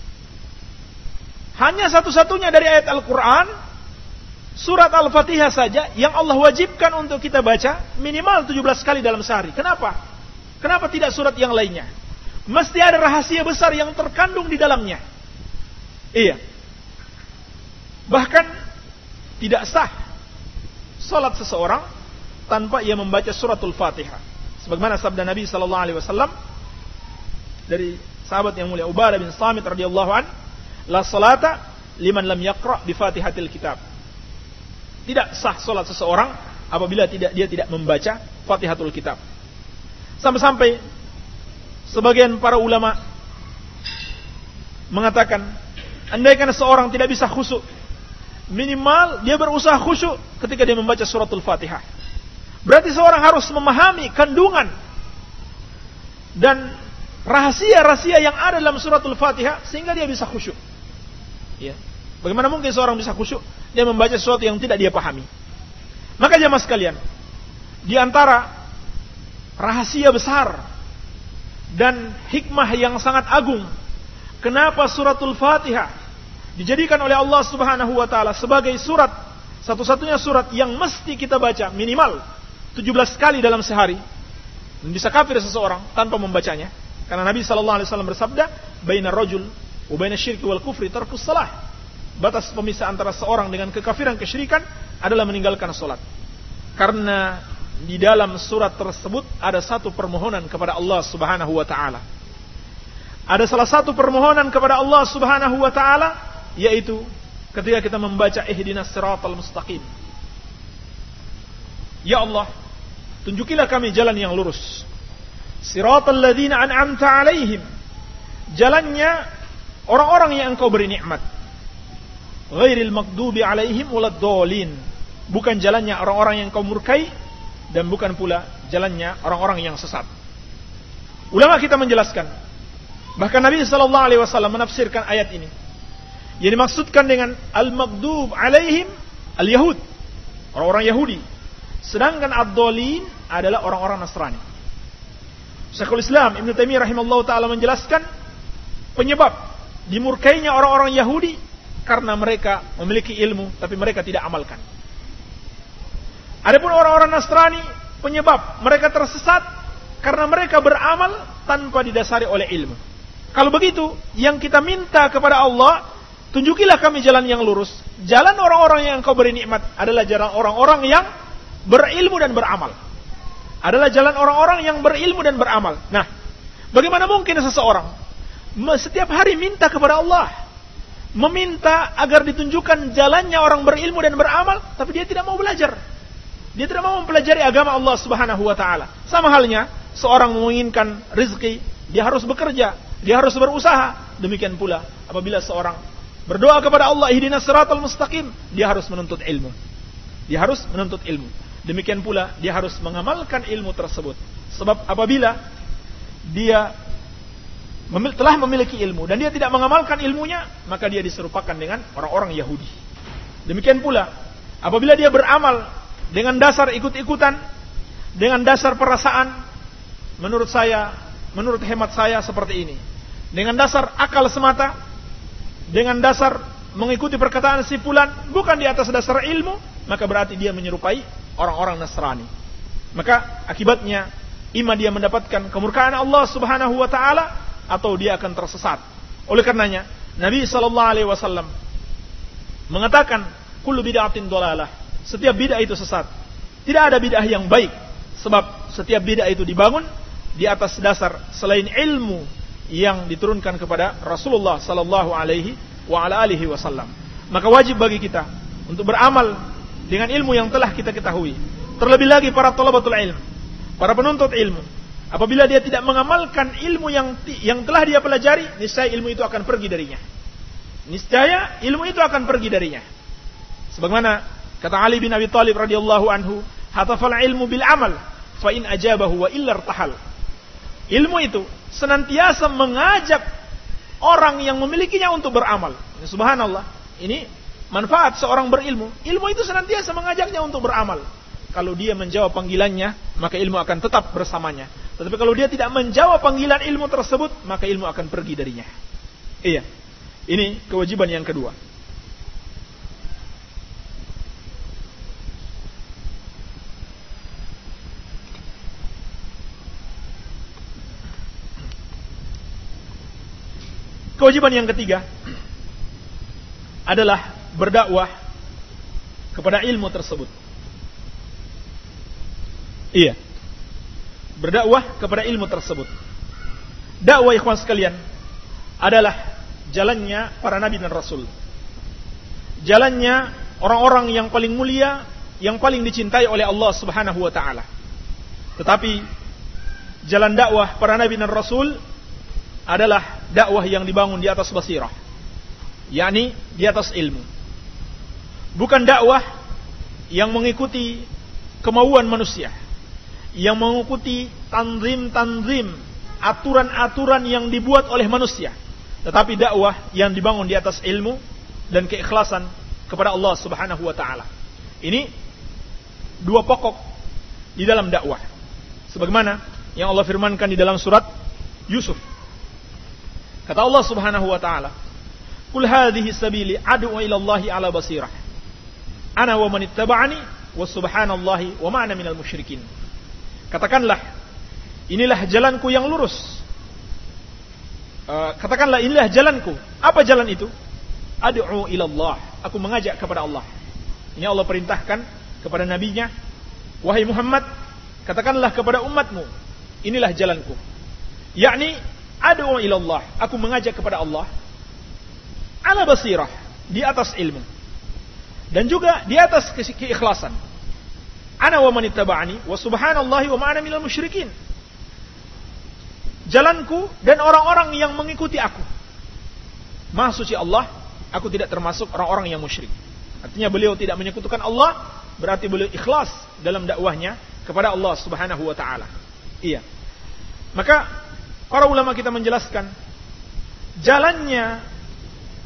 hanya satu-satunya dari ayat Al-Quran, surat Al-Fatihah saja yang Allah wajibkan untuk kita baca minimal 17 kali dalam sehari? Kenapa? Kenapa tidak surat yang lainnya? Mesti ada rahasia besar yang terkandung di dalamnya. Iya. Bahkan tidak sah salat seseorang tanpa ia membaca suratul Fatihah. Sebagaimana sabda Nabi sallallahu alaihi wasallam dari sahabat yang mulia Ubadah bin Samit radhiyallahu an, la salata liman lam yaqra bi Fatihatil kitab. Tidak sah salat seseorang apabila dia tidak membaca Fatihatul kitab. Sampai-sampai sebagian para ulama mengatakan, andaikan seorang tidak bisa khusyuk, minimal dia berusaha khusyuk ketika dia membaca suratul Fatihah. Berarti seorang harus memahami kandungan dan rahasia-rahasia yang ada dalam suratul Fatihah sehingga dia bisa khusyuk. Ya. Bagaimana mungkin seorang bisa khusyuk dia membaca sesuatu yang tidak dia pahami? Maka jemaah sekalian, di antara rahasia besar dan hikmah yang sangat agung, kenapa suratul Fatihah dijadikan oleh Allah Subhanahu wa taala sebagai surat, satu-satunya surat yang mesti kita baca minimal 17 kali dalam sehari. Dan bisa kafir seseorang tanpa membacanya. Karena Nabi sallallahu alaihi wasallam bersabda, "Bainar rajul wa bainas syirki wal kufri tarkus shalah." Batas pemisah antara seorang dengan kekafiran kesyirikan adalah meninggalkan salat. Karena di dalam surat tersebut ada satu permohonan kepada Allah Subhanahu wa taala. Ada salah satu permohonan kepada Allah Subhanahu wa taala, yaitu ketika kita membaca ihdinas siratal mustaqim. Ya Allah, tunjukilah kami jalan yang lurus. Siratal ladzina an'amta 'alaihim. Jalannya orang-orang yang Engkau beri nikmat. Ghairil maghdubi 'alaihim waladdallin. Bukan jalannya orang-orang yang Engkau murkai dan bukan pula jalannya orang-orang yang sesat. Ulama kita menjelaskan, bahkan Nabi sallallahu alaihi wasallam menafsirkan ayat ini. Yang dimaksudkan dengan al-maghdub alaihim al-yahud, orang-orang Yahudi. Sedangkan ad-dhalin adalah orang-orang Nasrani. Syekhul Islam Ibnu Taimiyah rahimallahu taala menjelaskan penyebab dimurkainya orang-orang Yahudi karena mereka memiliki ilmu tapi mereka tidak amalkan. Adapun orang-orang Nasrani, penyebab mereka tersesat karena mereka beramal tanpa didasari oleh ilmu. Kalau begitu, yang kita minta kepada Allah, tunjukilah kami jalan yang lurus. Jalan orang-orang yang Engkau beri nikmat adalah jalan orang-orang yang berilmu dan beramal. Adalah jalan orang-orang yang berilmu dan beramal. Nah, bagaimana mungkin seseorang setiap hari minta kepada Allah, meminta agar ditunjukkan jalannya orang berilmu dan beramal, tapi dia tidak mau belajar. Dia tidak mau mempelajari agama Allah Subhanahu wa taala. Sama halnya seorang menginginkan rezeki, dia harus bekerja, dia harus berusaha. Demikian pula apabila seorang berdoa kepada Allah, ihdinas siratal mustaqim, dia harus menuntut ilmu. Dia harus menuntut ilmu. Demikian pula dia harus mengamalkan ilmu tersebut. Sebab apabila dia telah memiliki ilmu dan dia tidak mengamalkan ilmunya, maka dia diserupakan dengan orang-orang Yahudi. Demikian pula apabila dia beramal dengan dasar ikut-ikutan, dengan dasar perasaan, menurut hemat saya seperti ini, dengan dasar akal semata, dengan dasar mengikuti perkataan si fulan, bukan di atas dasar ilmu, maka berarti dia menyerupai orang-orang Nasrani. Maka akibatnya ima dia mendapatkan kemurkaan Allah Subhanahu wa taala atau dia akan tersesat. Oleh karenanya Nabi sallallahu alaihi wasallam mengatakan kullu bid'atin dhalalah. Setiap bid'ah itu sesat. Tidak ada bid'ah yang baik, sebab setiap bid'ah itu dibangun di atas dasar selain ilmu yang diturunkan kepada Rasulullah sallallahu alaihi wa ala alihi wasallam. Maka wajib bagi kita untuk beramal dengan ilmu yang telah kita ketahui. Terlebih lagi para thalabatul ilm, para penuntut ilmu. Apabila dia tidak mengamalkan ilmu yang telah dia pelajari, niscaya ilmu itu akan pergi darinya. Niscaya ilmu itu akan pergi darinya. Sebagaimana kata Ali bin Abi Thalib radhiyallahu anhu, "Hatafal ilmu bil amal, fa in ajabahu wa illa irtahal." Ilmu itu senantiasa mengajak orang yang memilikinya untuk beramal. Subhanallah. Ini manfaat seorang berilmu. Ilmu itu senantiasa mengajaknya untuk beramal. Kalau dia menjawab panggilannya, maka ilmu akan tetap bersamanya. Tetapi kalau dia tidak menjawab panggilan ilmu tersebut, maka ilmu akan pergi darinya. Iya. Ini kewajiban yang kedua. Kewajiban yang ketiga adalah berdakwah kepada ilmu tersebut. Iya. Berdakwah kepada ilmu tersebut. Dakwah ikhwan sekalian adalah jalannya para nabi dan rasul. Jalannya orang-orang yang paling mulia, yang paling dicintai oleh Allah Subhanahu wa taala. Tetapi jalan dakwah para nabi dan rasul adalah dakwah yang dibangun di atas basirah, yakni di atas ilmu. Bukan dakwah yang mengikuti kemauan manusia, yang mengikuti tanzim-tanzim, aturan-aturan yang dibuat oleh manusia, tetapi dakwah yang dibangun di atas ilmu dan keikhlasan kepada Allah Subhanahu wa taala. Ini dua pokok di dalam dakwah. Sebagaimana yang Allah firmankan di dalam surat Yusuf. Kata Allah Subhanahu wa taala, "Qul hadhihi sabili ad'u ila Allahi ala basirah. Ana wa man ittaba'ani wa subhanallahi wa ma ana minal musyrikin." Katakanlah, inilah jalanku yang lurus. Katakanlah, inilah jalanku. Apa jalan itu? Ad'u ila Allah. Aku mengajak kepada Allah. Ini Allah perintahkan kepada nabinya, wahai Muhammad, katakanlah kepada umatmu, inilah jalanku. Yakni ad'u ila Allah. Aku mengajak kepada Allah ala basirah, di atas ilmu. Dan juga di atas keikhlasan. Ana wa man ittaba'ani wa subhanallahi wa ma ana minal musyrikin. Jalanku dan orang-orang yang mengikuti aku. Maha suci Allah, aku tidak termasuk orang-orang yang musyrik. Artinya beliau tidak menyekutukan Allah, berarti beliau ikhlas dalam dakwahnya kepada Allah Subhanahu wa taala. Iya. Maka para ulama kita menjelaskan jalannya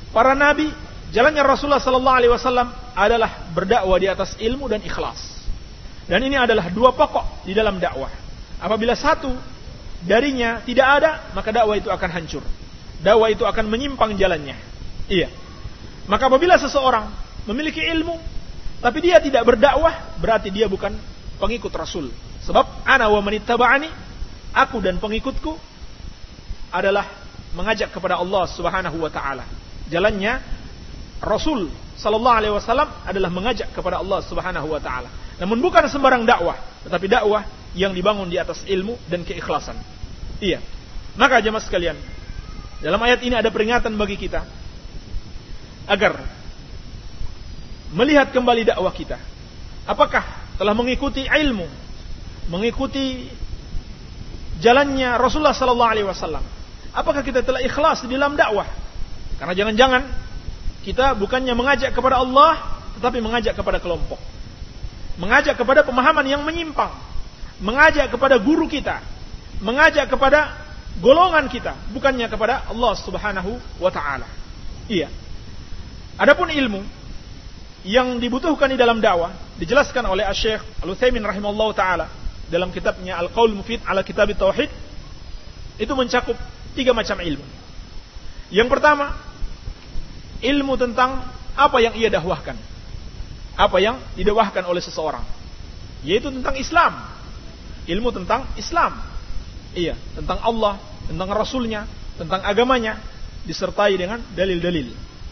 para nabi, jalannya Rasulullah sallallahu alaihi wasallam adalah berdakwah di atas ilmu dan ikhlas. Dan ini adalah dua pokok di dalam dakwah. Apabila satu darinya tidak ada, maka dakwah itu akan hancur. Dakwah itu akan menyimpang jalannya. Iya. Maka apabila seseorang memiliki ilmu tapi dia tidak berdakwah, berarti dia bukan pengikut Rasul. Sebab ana wa manittaba'ani, aku dan pengikutku adalah mengajak kepada Allah Subhanahu wa taala. Jalannya Rasul sallallahu alaihi wasallam adalah mengajak kepada Allah Subhanahu wa taala. Namun bukan sembarang dakwah, tetapi dakwah yang dibangun di atas ilmu dan keikhlasan. Iya. Maka jemaah sekalian, dalam ayat ini ada peringatan bagi kita agar melihat kembali dakwah kita. Apakah telah mengikuti ilmu, mengikuti jalannya Rasulullah sallallahu alaihi wasallam? Apakah kita telah ikhlas di dalam dakwah? Karena jangan-jangan kita bukannya mengajak kepada Allah, tetapi mengajak kepada kelompok. Mengajak kepada pemahaman yang menyimpang. Mengajak kepada guru kita. Mengajak kepada golongan kita. Bukannya kepada Allah Subhanahu wa ta'ala. Iya. Adapun ilmu yang dibutuhkan di dalam dakwah dijelaskan oleh Asy-Syaikh Al-Utsaimin rahimahullahu ta'ala dalam kitabnya Al-Qaul Mufid ala Kitab Tauhid. Itu mencakup 3 macam ilmu. Yang pertama, ilmu tentang apa yang ia dakwahkan, apa yang didakwahkan oleh seseorang, yaitu tentang Islam. Ilmu tentang Islam, iya, tentang Allah, tentang Rasulnya, tentang agamanya, disertai dengan dalil-dalil.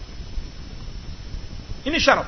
Ini syarat.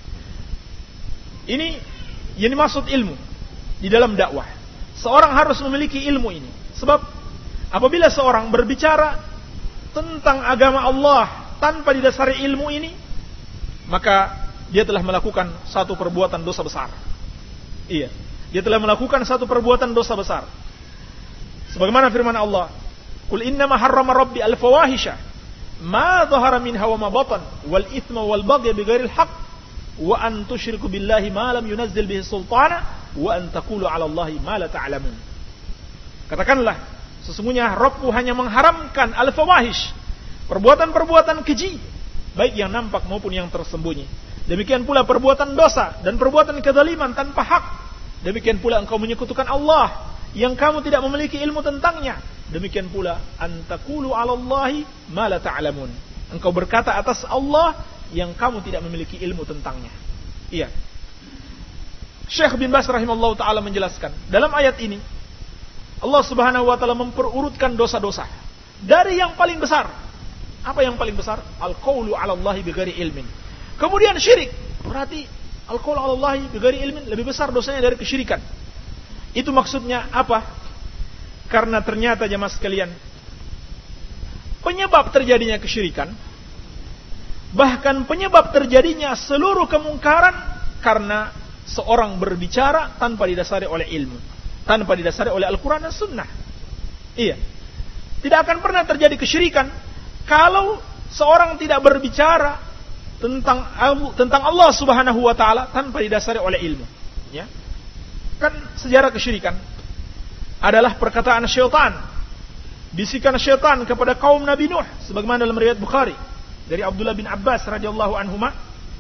Ini yang dimaksud ilmu di dalam dakwah. Seorang harus memiliki ilmu ini. Sebab apabila seorang berbicara tentang agama Allah tanpa didasari ilmu ini, maka dia telah melakukan satu perbuatan dosa besar. Iya, dia telah melakukan satu perbuatan dosa besar. Sebagaimana firman Allah, "Qul innama harrama rabbi al-fawahisha ma dhahara minha wa ma batan wal itsma wal baghy bighairil haqq wa an tusyriku billahi ma lam yunazzil bihi sultana wa an taqulu 'ala Allahi ma la ta'lamun." Katakanlah, sesungguhnya Rabbmu hanya mengharamkan al-fawahish, perbuatan-perbuatan keji, baik yang nampak maupun yang tersembunyi. Demikian pula perbuatan dosa dan perbuatan kezaliman tanpa hak. Demikian pula engkau menyekutukan Allah yang kamu tidak memiliki ilmu tentangnya. Demikian pula antaqulu 'ala Allahi ma la ta'lamun. Engkau berkata atas Allah yang kamu tidak memiliki ilmu tentangnya. Iya. Syekh bin Baz rahimahullahu taala menjelaskan, dalam ayat ini Allah Subhanahu wa taala memperurutkan dosa-dosa dari yang paling besar. Apa yang paling besar? Al-qaulu 'ala Allahi bighairi ilmin. Kemudian syirik. Berarti al-qaulu 'ala Allahi bighairi ilmin lebih besar dosanya dari kesyirikan. Itu maksudnya apa? Karena ternyata jemaah sekalian, penyebab terjadinya kesyirikan, bahkan penyebab terjadinya seluruh kemungkaran, karena seorang berbicara tanpa didasari oleh ilmu, tanpa didasari oleh Al-Quran dan Sunnah. Iya. Tidak akan pernah terjadi kesyirikan kalau seorang tidak berbicara tentang Allah Subhanahu wa taala tanpa didasari oleh ilmu. Ya. Kan sejarah kesyirikan adalah perkataan syaitan, bisikan syaitan kepada kaum Nabi Nuh, sebagaimana dalam riwayat Bukhari dari Abdullah bin Abbas radhiyallahu anhuma,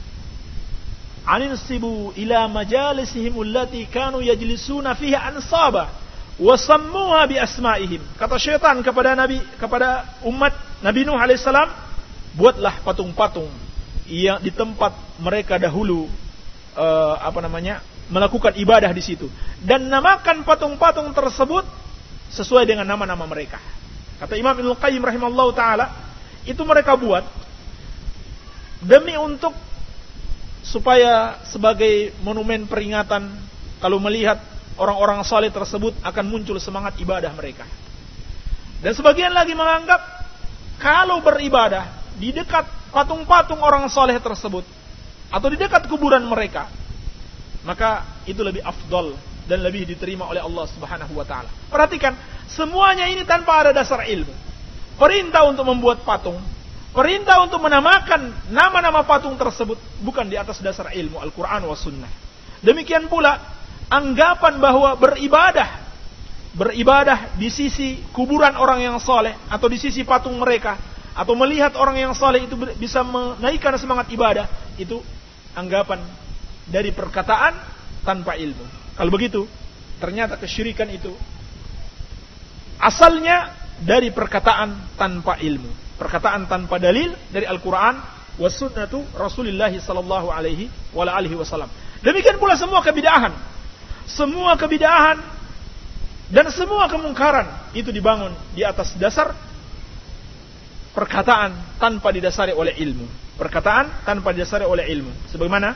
"Aninsibu ila majalisihim allati kanu yajlisuna fiha ansaba wa sammuha bi asma'ihim." Kata syaitan kepada umat Nabi Nuh alaihissalam, buatlah patung-patung yang di tempat mereka dahulu melakukan ibadah di situ, dan namakan patung-patung tersebut sesuai dengan nama-nama mereka. Kata Imam Ibnu Qayyim rahimahullahu taala, itu mereka buat demi untuk supaya sebagai monumen peringatan, kalau melihat orang-orang saleh tersebut akan muncul semangat ibadah mereka. Dan sebagian lagi menganggap kalau beribadah di dekat patung-patung orang saleh tersebut atau di dekat kuburan mereka, maka itu lebih afdal dan lebih diterima oleh Allah Subhanahu wa taala. Perhatikan, semuanya ini tanpa ada dasar ilmu. Perintah untuk membuat patung, perintah untuk menamakan nama-nama patung tersebut bukan di atas dasar ilmu Al-Quran wa Sunnah. Demikian pula anggapan bahwa beribadah di sisi kuburan orang yang saleh atau di sisi patung mereka atau melihat orang yang saleh itu bisa menaikkan semangat ibadah, itu anggapan dari perkataan tanpa ilmu. Kalau begitu, ternyata kesyirikan itu asalnya dari perkataan tanpa ilmu, perkataan tanpa dalil dari Al-Quran wa sunnatu Rasulullah sallallahu alaihi wasallam. Demikian pula semua kebid'ahan dan semua kemungkaran itu dibangun di atas dasar perkataan tanpa didasari oleh ilmu. Perkataan tanpa didasari oleh ilmu. Sebagaimana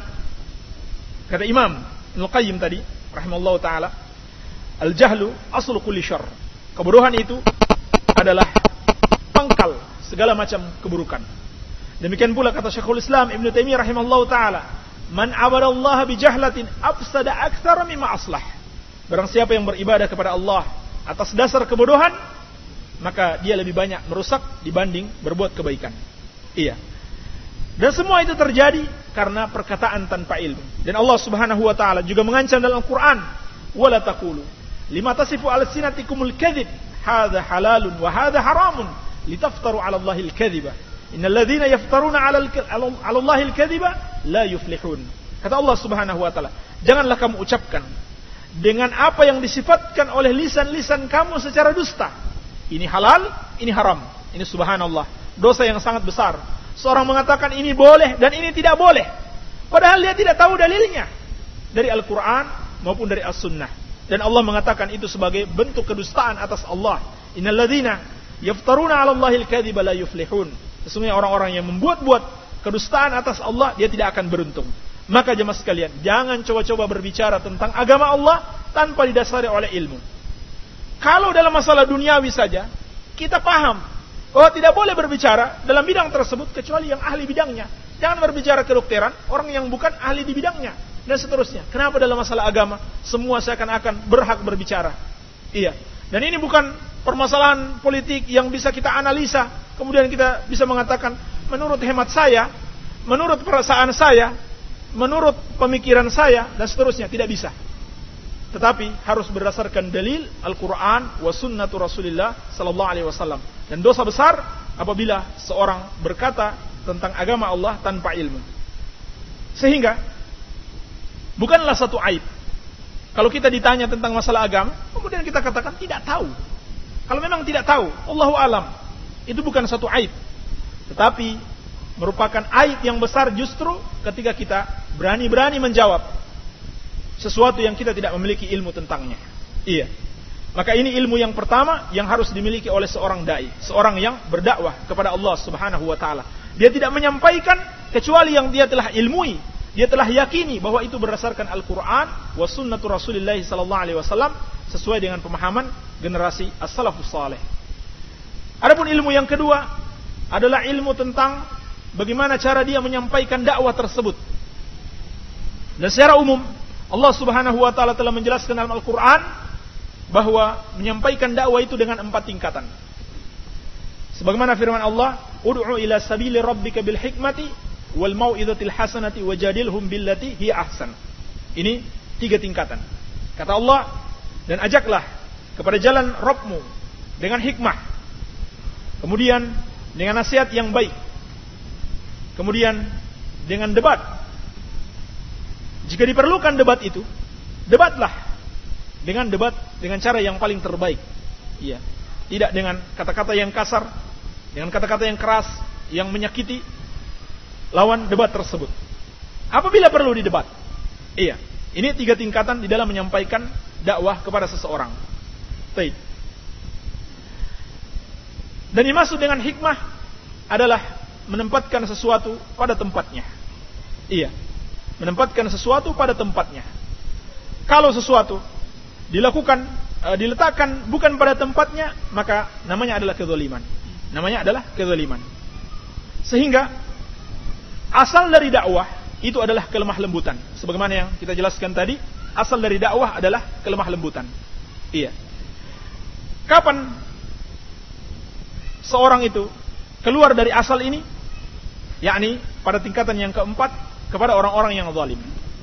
kata Imam Ibnu Qayyim tadi, rahimallahu taala, al-jahlu aslu kulli syarr. Kebodohan itu adalah pangkal segala macam keburukan. Demikian pula kata Syekhul Islam Ibnu Taimiyah rahimallahu taala, man abadallaha bijahlatin afsada aktsara mimma aslah. Barang siapa yang beribadah kepada Allah atas dasar kebodohan, maka dia lebih banyak merusak dibanding berbuat kebaikan. Iya. Dan semua itu terjadi karena perkataan tanpa ilmu. Dan Allah Subhanahu wa taala juga mengancam dalam Al-Qur'an, "Wala taqulu lima tasifu alsinatikumul kadhib, hadza halalun wa hadza haramun, litaftaru 'ala Allahil kadhiba. Innal ladzina yaftaruna 'ala Allahil kadhiba la yuflihun." Kata Allah Subhanahu wa taala, janganlah kamu ucapkan dengan apa yang disifatkan oleh lisan-lisan kamu secara dusta. Ini halal, ini haram. Ini subhanallah, dosa yang sangat besar. Seorang mengatakan ini boleh dan ini tidak boleh, padahal dia tidak tahu dalilnya dari Al-Quran maupun dari As-Sunnah. Dan Allah mengatakan itu sebagai bentuk kedustaan atas Allah. Innal ladzina yaftaruna 'ala Allahil kadhiba la yuflihun. Sesungguhnya orang-orang yang membuat-buat kedustaan atas Allah, dia tidak akan beruntung. Maka jemaah sekalian, jangan coba-coba berbicara tentang agama Allah tanpa didasari oleh ilmu. Kalau dalam masalah duniawi saja, kita paham bahwa tidak boleh berbicara dalam bidang tersebut kecuali yang ahli bidangnya. Jangan berbicara kedokteran orang yang bukan ahli di bidangnya, dan seterusnya. Kenapa dalam masalah agama semua seakan-akan berhak berbicara? Iya. Dan ini bukan permasalahan politik yang bisa kita analisa, kemudian kita bisa mengatakan menurut hemat saya, menurut perasaan saya, menurut pemikiran saya, dan seterusnya. Tidak bisa. Tetapi harus berdasarkan dalil Al-Quran wa sunnatu Rasulullah sallallahu alaihi wasallam. Dan dosa besar apabila seorang berkata tentang agama Allah tanpa ilmu. Sehingga bukanlah satu aib kalau kita ditanya tentang masalah agama, kemudian kita katakan tidak tahu. Kalau memang tidak tahu, Allahu alam, itu bukan satu aib. Tetapi merupakan aib yang besar justru ketika kita berani-berani menjawab sesuatu yang kita tidak memiliki ilmu tentangnya. Iya. Maka ini ilmu yang pertama yang harus dimiliki oleh seorang dai, seorang yang berdakwah kepada Allah Subhanahu wa taala. Dia tidak menyampaikan kecuali yang dia telah ilmui, dia telah yakini bahwa itu berdasarkan Al-Qur'an wa sunnatu Rasulillah sallallahu alaihi wasallam, sesuai dengan pemahaman generasi as-salafus saleh. Adapun ilmu yang kedua adalah ilmu tentang bagaimana cara dia menyampaikan dakwah tersebut. Dan secara umum Allah Subhanahu wa taala telah menjelaskan dalam Al-Qur'an bahwa menyampaikan dakwah itu dengan 4 tingkatan. Sebagaimana firman Allah, "Ud'u ila sabili rabbika bil hikmati wal mau'izatil hasanati wajadilhum billati hiya ahsan." Ini 3 tingkatan. Kata Allah, dan ajaklah kepada jalan Rabbmu dengan hikmah. Kemudian dengan nasihat yang baik. Kemudian dengan debat. Jika diperlukan debat itu, debatlah dengan cara yang paling terbaik. Iya. Tidak dengan kata-kata yang kasar, dengan kata-kata yang keras, yang menyakiti lawan debat tersebut. Apabila perlu didebat. Iya. Ini 3 tingkatan di dalam menyampaikan dakwah kepada seseorang. Baik. Dan dimaksud dengan hikmah adalah menempatkan sesuatu pada tempatnya. Iya. Menempatkan sesuatu pada tempatnya. Kalau sesuatu diletakkan bukan pada tempatnya, maka namanya adalah kezaliman. Sehingga asal dari dakwah itu adalah kelemah lembutan. Sebagaimana yang kita jelaskan tadi, asal dari dakwah adalah kelemah lembutan. Iya. Kapan seorang itu keluar dari asal ini? Yakni pada tingkatan yang keempat, kepada orang-orang yang zalim.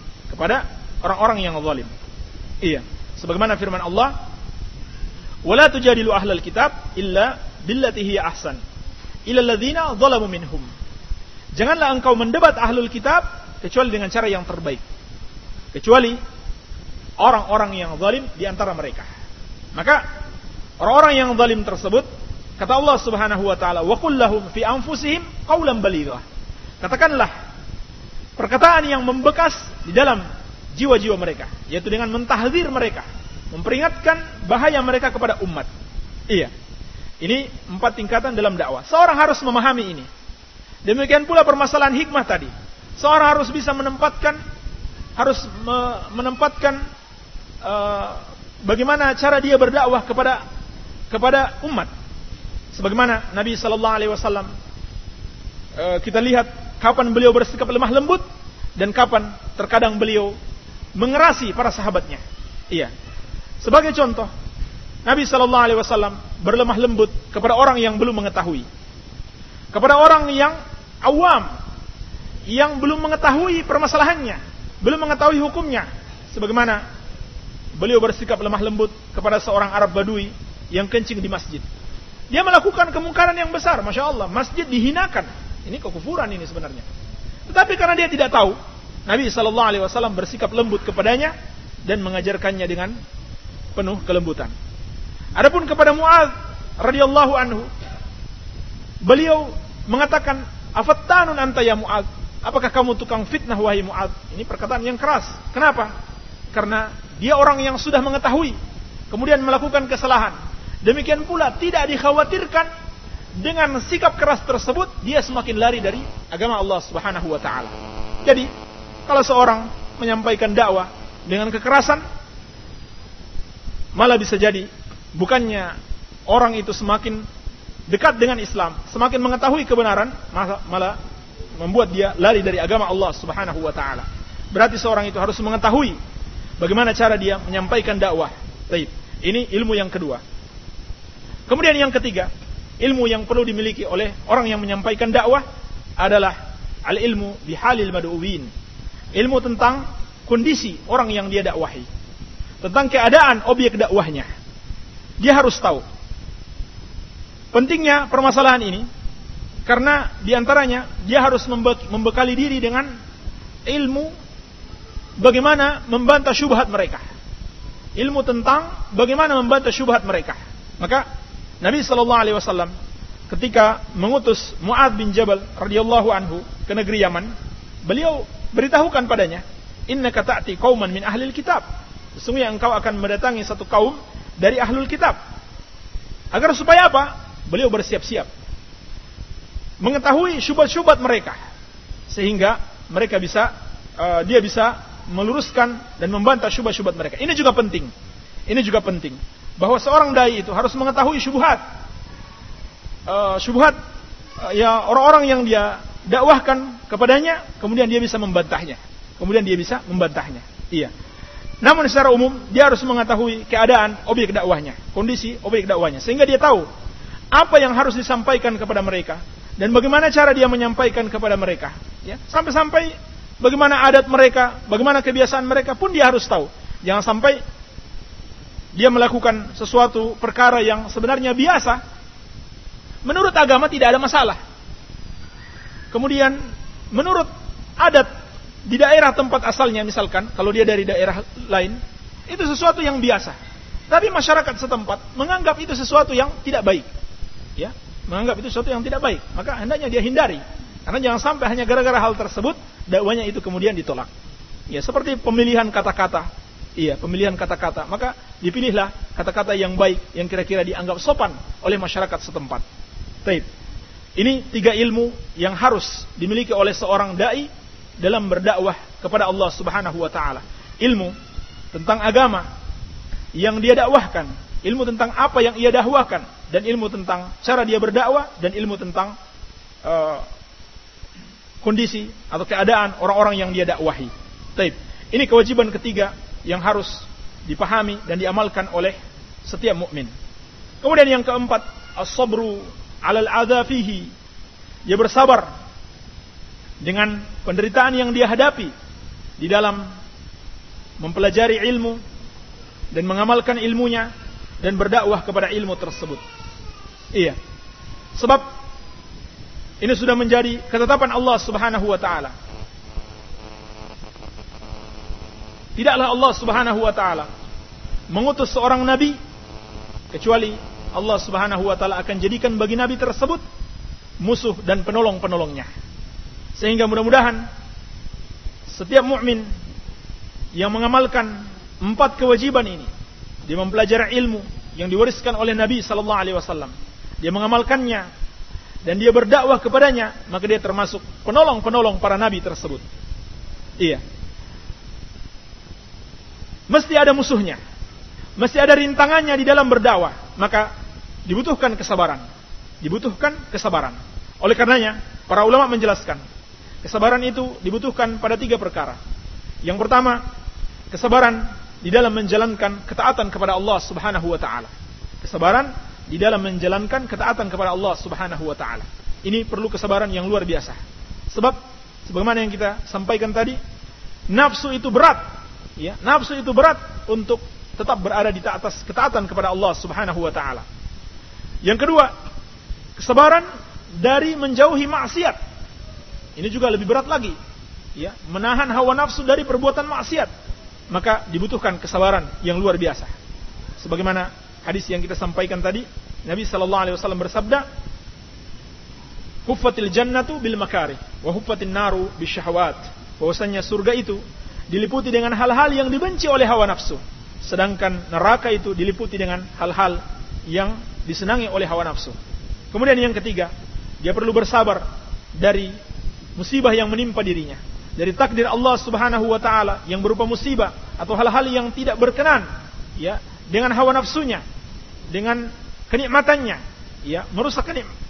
Iya. Sebagaimana firman Allah, "Wala tujadilu ahlal kitab illa billati hiya ahsan." ila alladziina dzalamu minhum. Janganlah engkau mendebat ahlul kitab kecuali dengan cara yang terbaik. Kecuali orang-orang yang zalim di antara mereka. Maka orang-orang yang zalim tersebut, kata Allah Subhanahu wa taala, wa qul lahum fi anfusihim qawlan balighah. Katakanlah perkataan yang membekas di dalam jiwa-jiwa mereka, yaitu dengan mentahdzir mereka, memperingatkan bahaya mereka kepada umat. Iya. Ini 4 tingkatan dalam dakwah. Seorang harus memahami ini. Demikian pula permasalahan hikmah tadi. Seorang harus bisa menempatkan bagaimana cara dia berdakwah kepada umat. Sebagaimana Nabi sallallahu alaihi wasallam kita lihat kapan beliau bersikap lemah lembut dan kapan terkadang beliau mengerasi para sahabatnya. Iya. Sebagai contoh, Nabi sallallahu alaihi wasallam berlemah lembut kepada orang yang belum mengetahui. Kepada orang yang awam, yang belum mengetahui permasalahannya, belum mengetahui hukumnya. Sebagaimana beliau bersikap lemah lembut kepada seorang Arab Badui yang kencing di masjid. Dia melakukan kemungkaran yang besar, Masya Allah. Masjid dihinakan. Ini kekufuran ini sebenarnya. Tetapi karena dia tidak tahu, Nabi SAW bersikap lembut kepadanya dan mengajarkannya dengan penuh kelembutan. Adapun kepada Mu'adz radhiyallahu anhu, beliau mengatakan, afattanun anta ya Mu'adz, apakah kamu tukang fitnah wahai Mu'adz? Ini perkataan yang keras. Kenapa? Karena dia orang yang sudah mengetahui, kemudian melakukan kesalahan. Demikian pula tidak dikhawatirkan dengan sikap keras tersebut dia semakin lari dari agama Allah Subhanahu wa taala. Jadi, kalau seorang menyampaikan dakwah dengan kekerasan, malah bisa jadi bukannya orang itu semakin dekat dengan Islam, semakin mengetahui kebenaran, malah membuat dia lari dari agama Allah Subhanahu wa taala. Berarti seorang itu harus mengetahui bagaimana cara dia menyampaikan dakwah. Baik, ini ilmu yang kedua. Kemudian yang ketiga, ilmu yang perlu dimiliki oleh orang yang menyampaikan dakwah adalah al-ilmu bihalil mad'uwin. Ilmu tentang kondisi orang yang dia dakwahi, tentang keadaan objek dakwahnya. Dia harus tahu. Pentingnya permasalahan ini karena diantaranya dia harus membekali diri dengan ilmu bagaimana membantah syubhat mereka. Ilmu tentang bagaimana membantah syubhat mereka. Maka Nabi SAW ketika mengutus Mu'adz bin Jabal radhiyallahu anhu ke negeri Yaman, beliau beritahukan padanya, innaka ta'ti qauman min ahlil kitab. Sesungguhnya engkau akan mendatangi satu kaum dari ahlul kitab. Agar supaya apa? Beliau bersiap-siap mengetahui syubhat-syubhat mereka, sehingga mereka dia bisa meluruskan dan membantah syubhat-syubhat mereka. Ini juga penting. Ini juga penting bahwa seorang dai itu harus mengetahui syubhat. Ya orang-orang yang dia dakwahkan kepadanya, kemudian dia bisa membantahnya. Iya. Namun secara umum dia harus mengetahui keadaan objek dakwahnya, kondisi objek dakwahnya, sehingga dia tahu apa yang harus disampaikan kepada mereka dan bagaimana cara dia menyampaikan kepada mereka. Ya, sampai-sampai bagaimana adat mereka, bagaimana kebiasaan mereka pun dia harus tahu. Jangan sampai dia melakukan sesuatu perkara yang sebenarnya biasa, menurut agama tidak ada masalah. Kemudian menurut adat di daerah tempat asalnya, misalkan kalau dia dari daerah lain, itu sesuatu yang biasa. Tapi masyarakat setempat menganggap itu sesuatu yang tidak baik. Ya, menganggap itu sesuatu yang tidak baik. Maka hendaknya dia hindari. Karena jangan sampai hanya gara-gara hal tersebut dakwahnya itu kemudian ditolak. Ya, seperti pemilihan kata-kata. Iya, pemilihan kata-kata. Maka dipilihlah kata-kata yang baik, yang kira-kira dianggap sopan oleh masyarakat setempat. Baik. Ini 3 ilmu yang harus dimiliki oleh seorang dai dalam berdakwah kepada Allah Subhanahu wa taala. Ilmu tentang agama yang dia dakwahkan, ilmu tentang apa yang ia dakwahkan, dan ilmu tentang cara dia berdakwah, dan ilmu tentang kondisi atau keadaan orang-orang yang dia dakwahi. Baik. Ini kewajiban ketiga yang harus dipahami dan diamalkan oleh setiap mukmin. Kemudian yang keempat, as-sabru 'alal adza fihi. Dia bersabar dengan penderitaan yang dia hadapi di dalam mempelajari ilmu dan mengamalkan ilmunya dan berdakwah kepada ilmu tersebut. Iya. Sebab Ini sudah menjadi ketetapan Allah Subhanahu wa taala. Tidaklah Allah Subhanahu wa taala mengutus seorang nabi kecuali Allah Subhanahu wa taala akan jadikan bagi nabi tersebut musuh dan penolong-penolongnya. Sehingga mudah-mudahan setiap mukmin yang mengamalkan 4 kewajiban ini, dia mempelajari ilmu yang diwariskan oleh Nabi sallallahu alaihi wasallam, dia mengamalkannya dan dia berdakwah kepadanya, maka dia termasuk penolong-penolong para nabi tersebut. Iya. Mesti ada musuhnya. Mesti ada rintangannya di dalam berdakwah, maka dibutuhkan kesabaran. Dibutuhkan kesabaran. Oleh karenanya, para ulama menjelaskan, kesabaran itu dibutuhkan pada 3 perkara. Yang pertama, kesabaran di dalam menjalankan ketaatan kepada Allah Subhanahu wa taala. Kesabaran di dalam menjalankan ketaatan kepada Allah Subhanahu wa taala. Ini perlu kesabaran yang luar biasa. Sebab sebagaimana yang kita sampaikan tadi, nafsu itu berat, ya. Nafsu itu berat untuk tetap berada di atas ketaatan kepada Allah Subhanahu wa taala. Yang kedua, kesabaran dari menjauhi maksiat. Ini juga lebih berat lagi, ya, menahan hawa nafsu dari perbuatan maksiat. Maka dibutuhkan kesabaran yang luar biasa. Sebagaimana hadis yang kita sampaikan tadi, Nabi sallallahu alaihi wasallam bersabda, "Huffatil jannatu bil makarih wa huffatin naru bisyahawat." Bahwasanya surga itu diliputi dengan hal-hal yang dibenci oleh hawa nafsu, sedangkan neraka itu diliputi dengan hal-hal yang disenangi oleh hawa nafsu. Kemudian yang ketiga, dia perlu bersabar dari musibah yang menimpa dirinya, dari takdir Allah Subhanahu wa taala yang berupa musibah atau hal-hal yang tidak berkenan, ya, dengan hawa nafsunya, dengan kenikmatannya, ya, merusak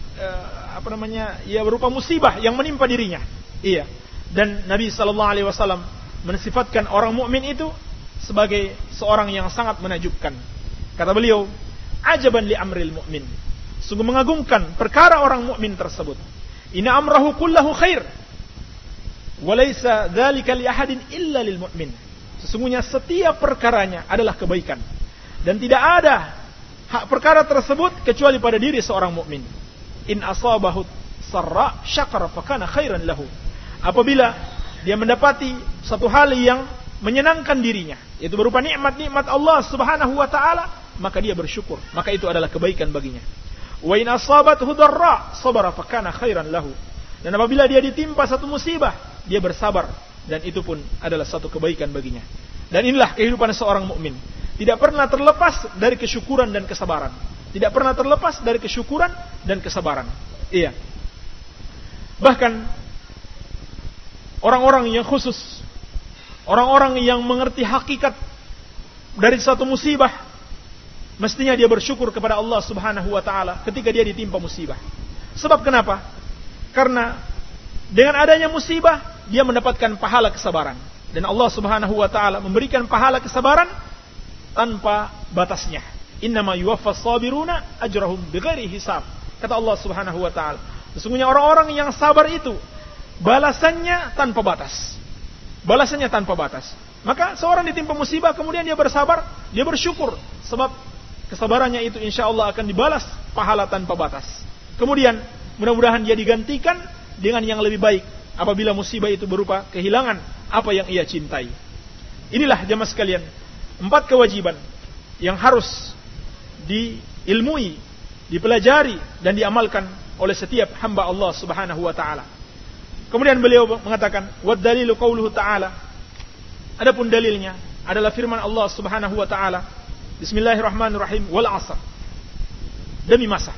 ya, berupa musibah yang menimpa dirinya. Iya. Dan Nabi sallallahu alaihi wasallam mensifatkan orang mukmin itu sebagai seorang yang sangat menakjubkan. Kata beliau, "Ajaban li amril mu'min." Sungguh mengagumkan perkara orang mukmin tersebut. "Inna amrahu kullahu khair. Wa laysa dzalika li ahadin illa lil mu'min." Sesungguhnya setiap perkaranya adalah kebaikan dan tidak ada hak perkara tersebut kecuali pada diri seorang mukmin. "In asabahu sarra syakara fakana khairan lahu." Apabila dia mendapati satu hal yang menyenangkan dirinya, yaitu berupa nikmat-nikmat Allah Subhanahu wa taala, maka dia bersyukur, maka itu adalah kebaikan baginya. "Wa in asabathu darra sabara fakana khairan lahu." Dan apabila dia ditimpa satu musibah, dia bersabar, dan itu pun adalah satu kebaikan baginya. Dan inilah kehidupan seorang mukmin. Tidak pernah terlepas dari kesyukuran dan kesabaran. Tidak pernah terlepas dari kesyukuran dan kesabaran. Iya. Bahkan orang-orang yang khusus, orang-orang yang mengerti hakikat dari satu musibah, mestinya dia bersyukur kepada Allah Subhanahu wa taala ketika dia ditimpa musibah. Sebab kenapa? Karena dengan adanya musibah dia mendapatkan pahala kesabaran, dan Allah Subhanahu wa taala memberikan pahala kesabaran tanpa batasnya. "Innama yuwaffas sabiruna ajrahum bighairi hisab." Kata Allah Subhanahu wa taala, sesungguhnya orang-orang yang sabar itu balasannya tanpa batas. Balasannya tanpa batas. Maka seorang ditimpa musibah kemudian dia bersabar, dia bersyukur, sebab kesabarannya itu insyaallah akan dibalas pahala tanpa batas. Kemudian mudah-mudahan dia digantikan dengan yang lebih baik apabila musibah itu berupa kehilangan apa yang ia cintai. Inilah jemaah sekalian, 4 kewajiban yang harus diilmui, dipelajari dan diamalkan oleh setiap hamba Allah Subhanahu wa taala. Kemudian beliau mengatakan, "Wad dalilu qauluhu ta'ala." Adapun dalilnya adalah firman Allah Subhanahu wa taala, Bismillahirrahmanirrahim, "Wal 'asr." Demi masa.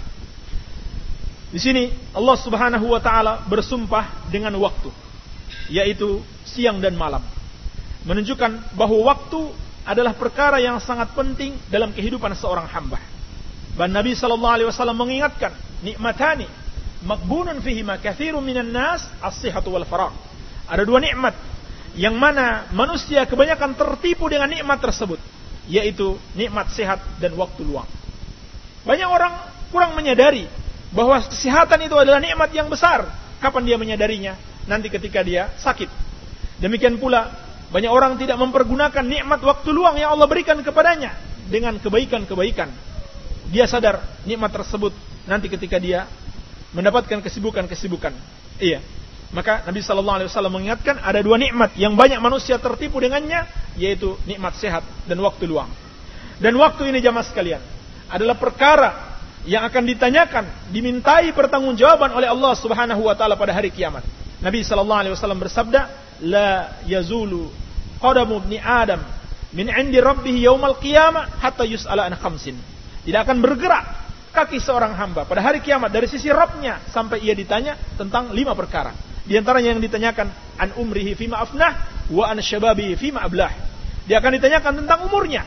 Di sini Allah Subhanahu wa taala bersumpah dengan waktu, yaitu siang dan malam. Menunjukkan bahwa waktu adalah perkara yang sangat penting dalam kehidupan seorang hamba. Dan Nabi sallallahu alaihi wasallam mengingatkan, "Nikmatani maqbunun fihima katsirun minan nas, as-sihhatu wal faragh." Ada 2 nikmat yang mana manusia kebanyakan tertipu dengan nikmat tersebut, yaitu nikmat sehat dan waktu luang. Banyak orang kurang menyadari bahwa kesehatan itu adalah nikmat yang besar. Kapan dia menyadarinya? Nanti ketika dia sakit. Demikian pula banyak orang tidak mempergunakan nikmat waktu luang yang Allah berikan kepadanya dengan kebaikan-kebaikan. Dia sadar nikmat tersebut nanti ketika dia mendapatkan kesibukan-kesibukan. Iya. Maka Nabi sallallahu alaihi wasallam mengingatkan ada dua nikmat yang banyak manusia tertipu dengannya, yaitu nikmat sehat dan waktu luang. Dan waktu ini jamaah sekalian adalah perkara yang akan ditanyakan, dimintai pertanggungjawaban oleh Allah Subhanahu wa taala pada hari kiamat. Nabi sallallahu alaihi wasallam bersabda, "La yazulu qadamu ibni Adam min 'indi rabbih yaumal qiyamah hatta yus'ala an khamsin." Tidak akan bergerak kaki seorang hamba pada hari kiamat dari sisi Rabb-nya sampai ia ditanya tentang 5 perkara. Di antaranya yang ditanyakan an umrihi fima afnah wa an syababihi fima ablah. Dia akan ditanyakan tentang umurnya.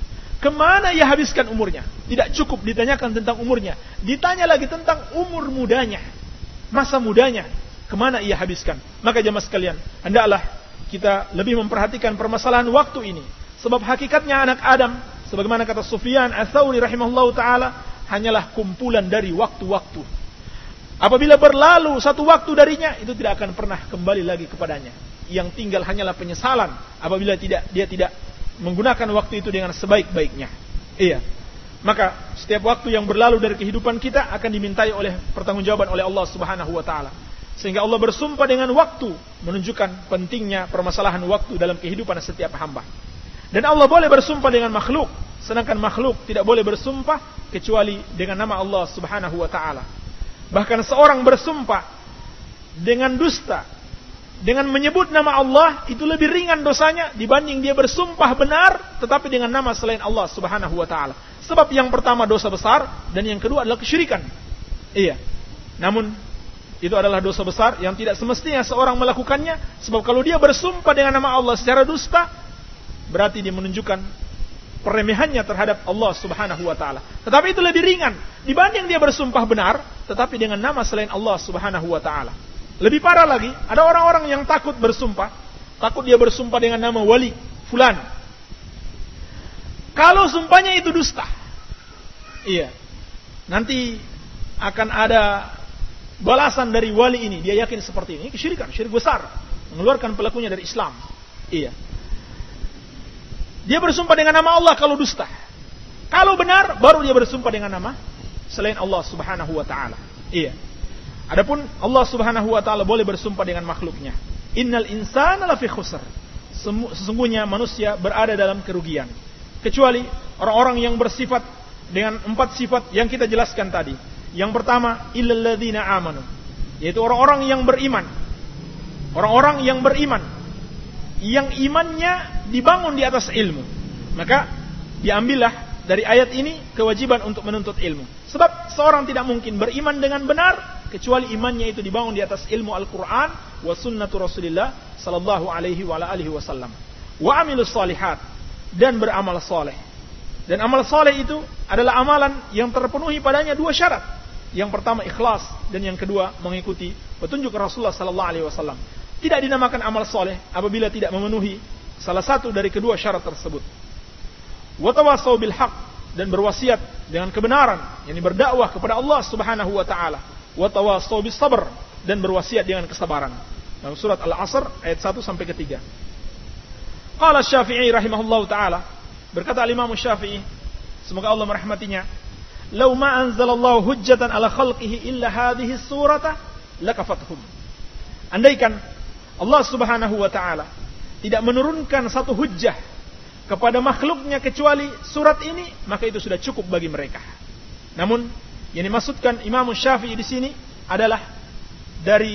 Kemana ia habiskan umurnya? Tidak cukup ditanyakan tentang umurnya. Ditanya lagi tentang umur mudanya. Masa mudanya. Kemana ia habiskan? Maka jemaah sekalian, hendaklah kita lebih memperhatikan permasalahan waktu ini. Sebab hakikatnya anak Adam, sebagaimana kata Sufyan Ats-Tsauri rahimahullahu ta'ala, hanyalah kumpulan dari waktu-waktu. Apabila berlalu satu waktu darinya, itu tidak akan pernah kembali lagi kepadanya. Yang tinggal hanyalah penyesalan apabila dia tidak menggunakan waktu itu dengan sebaik-baiknya. Iya. Maka setiap waktu yang berlalu dari kehidupan kita akan dimintai oleh pertanggungjawaban oleh Allah Subhanahu wa taala. Sehingga Allah bersumpah dengan waktu, menunjukkan pentingnya permasalahan waktu dalam kehidupan setiap hamba. Dan Allah boleh bersumpah dengan makhluk, sedangkan makhluk tidak boleh bersumpah kecuali dengan nama Allah Subhanahu wa taala. Bahkan seorang bersumpah dengan dusta, dengan menyebut nama Allah, itu lebih ringan dosanya dibanding dia bersumpah benar tetapi dengan nama selain Allah Subhanahu wa taala. Sebab yang pertama dosa besar dan yang kedua adalah kesyirikan. Iya. Namun itu adalah dosa besar yang tidak semestinya seorang melakukannya, sebab kalau dia bersumpah dengan nama Allah secara dusta, berarti dia menunjukkan peremehannya terhadap Allah Subhanahu wa taala. Tetapi itu lebih ringan dibanding dia bersumpah benar tetapi dengan nama selain Allah Subhanahu wa taala. Lebih parah lagi, ada orang-orang yang takut bersumpah, takut dia bersumpah dengan nama wali fulan. Kalau sumpahnya itu dusta, iya, nanti akan ada balasan dari wali ini. Dia yakin seperti ini, kesyirikan, syirik besar, mengeluarkan pelakunya dari Islam. Iya. Dia bersumpah dengan nama Allah kalau dusta. Kalau benar, baru dia bersumpah dengan nama selain Allah Subhanahu wa taala. Iya. Adapun Allah Subhanahu wa taala boleh bersumpah dengan makhluknya. Innal insana lafi khusr. Sesungguhnya manusia berada dalam kerugian, kecuali orang-orang yang bersifat dengan 4 sifat yang kita jelaskan tadi. Yang pertama, illal ladzina amanu, yaitu orang-orang yang beriman. Orang-orang yang beriman, yang imannya dibangun di atas ilmu. Maka diambillah dari ayat ini kewajiban untuk menuntut ilmu. Sebab seorang tidak mungkin beriman dengan benar kecuali imannya itu dibangun di atas ilmu Al-Quran wa sunnatu Rasulillah sallallahu alaihi wa alihi wasallam. Wa amilus salihat, dan beramal soleh. Dan amal soleh itu adalah amalan yang terpenuhi padanya 2 syarat. Yang pertama ikhlas, dan yang kedua mengikuti petunjuk Rasulullah sallallahu alaihi wasallam. Tidak dinamakan amal soleh apabila tidak memenuhi salah satu dari kedua syarat tersebut. Wa tawassaw bil haqq, dan berwasiat dengan kebenaran, yakni berdakwah kepada Allah Subhanahu wa taala. Wa tawassaw bis sabr, dan berwasiat dengan kesabaran. Dalam surat Al-Asr ayat 1 sampai ke 3. Qala Syafi'i rahimahullahu taala, berkata Imam Syafi'i, semoga Allah merahmatinya, "Law ma anzalallahu hujjatan ala khalqihi illa hadhihi surata lakafathum." Andaikan Allah Subhanahu wa taala tidak menurunkan satu hujjah kepada makhluknya kecuali surat ini, maka itu sudah cukup bagi mereka. Namun yang dimaksudkan Imam Syafi'i di sini adalah dari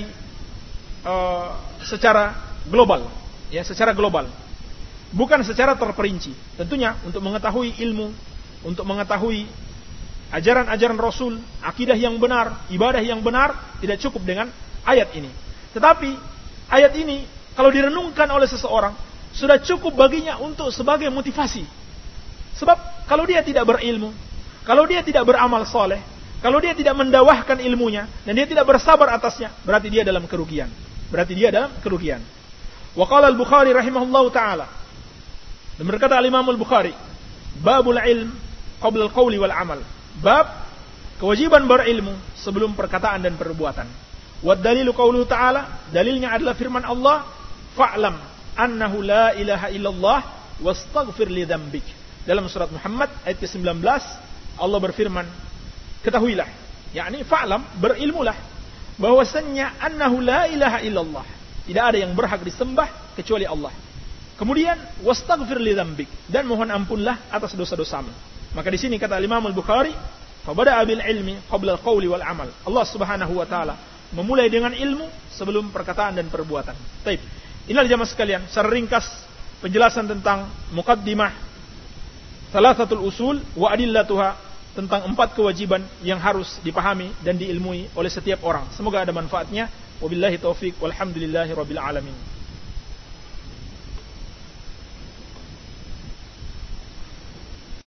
secara global, ya, secara global, bukan secara terperinci. Tentunya untuk mengetahui ilmu, untuk mengetahui ajaran-ajaran Rasul, akidah yang benar, ibadah yang benar, tidak cukup dengan ayat ini. Tetapi ayat ini kalau direnungkan oleh seseorang, sudah cukup baginya untuk sebagai motivasi. Sebab kalau dia tidak berilmu, kalau dia tidak beramal soleh, kalau dia tidak mendawahkan ilmunya, dan dia tidak bersabar atasnya, berarti dia dalam kerugian. Wa qala al-Bukhari rahimahullahu ta'ala, dan berkata al-Imam al-Bukhari, babul ilm qabla al-qawli wal amal. Bab kewajiban berilmu sebelum perkataan dan perbuatan. Wa dalilu qauluhu ta'ala, dalilnya adalah firman Allah, fa'lam annahu la ilaha illallah wastaghfir li dzambik. Dalam surat Muhammad ayat ke-19 Allah berfirman, ketahuilah yakni fa'lam, berilmulah bahwasannya annahu la ilaha illallah, tidak ada yang berhak disembah kecuali Allah. Kemudian wastaghfir li dzambik, dan mohon ampunlah atas dosa-dosamu. Maka di sini kata Imam Al-Bukhari, fa bada'a bil ilmi qabla al-qawli wal amal. Allah Subhanahu wa taala memulai dengan ilmu sebelum perkataan dan perbuatan. Baik. Inilah jamaah sekalian, secara ringkas penjelasan tentang muqaddimah Thalathatul Usul wa adillatuha, tentang 4 kewajiban yang harus dipahami dan diilmui oleh setiap orang. Semoga ada manfaatnya. Wabillahi taufik walhamdulillahi rabbil alamin.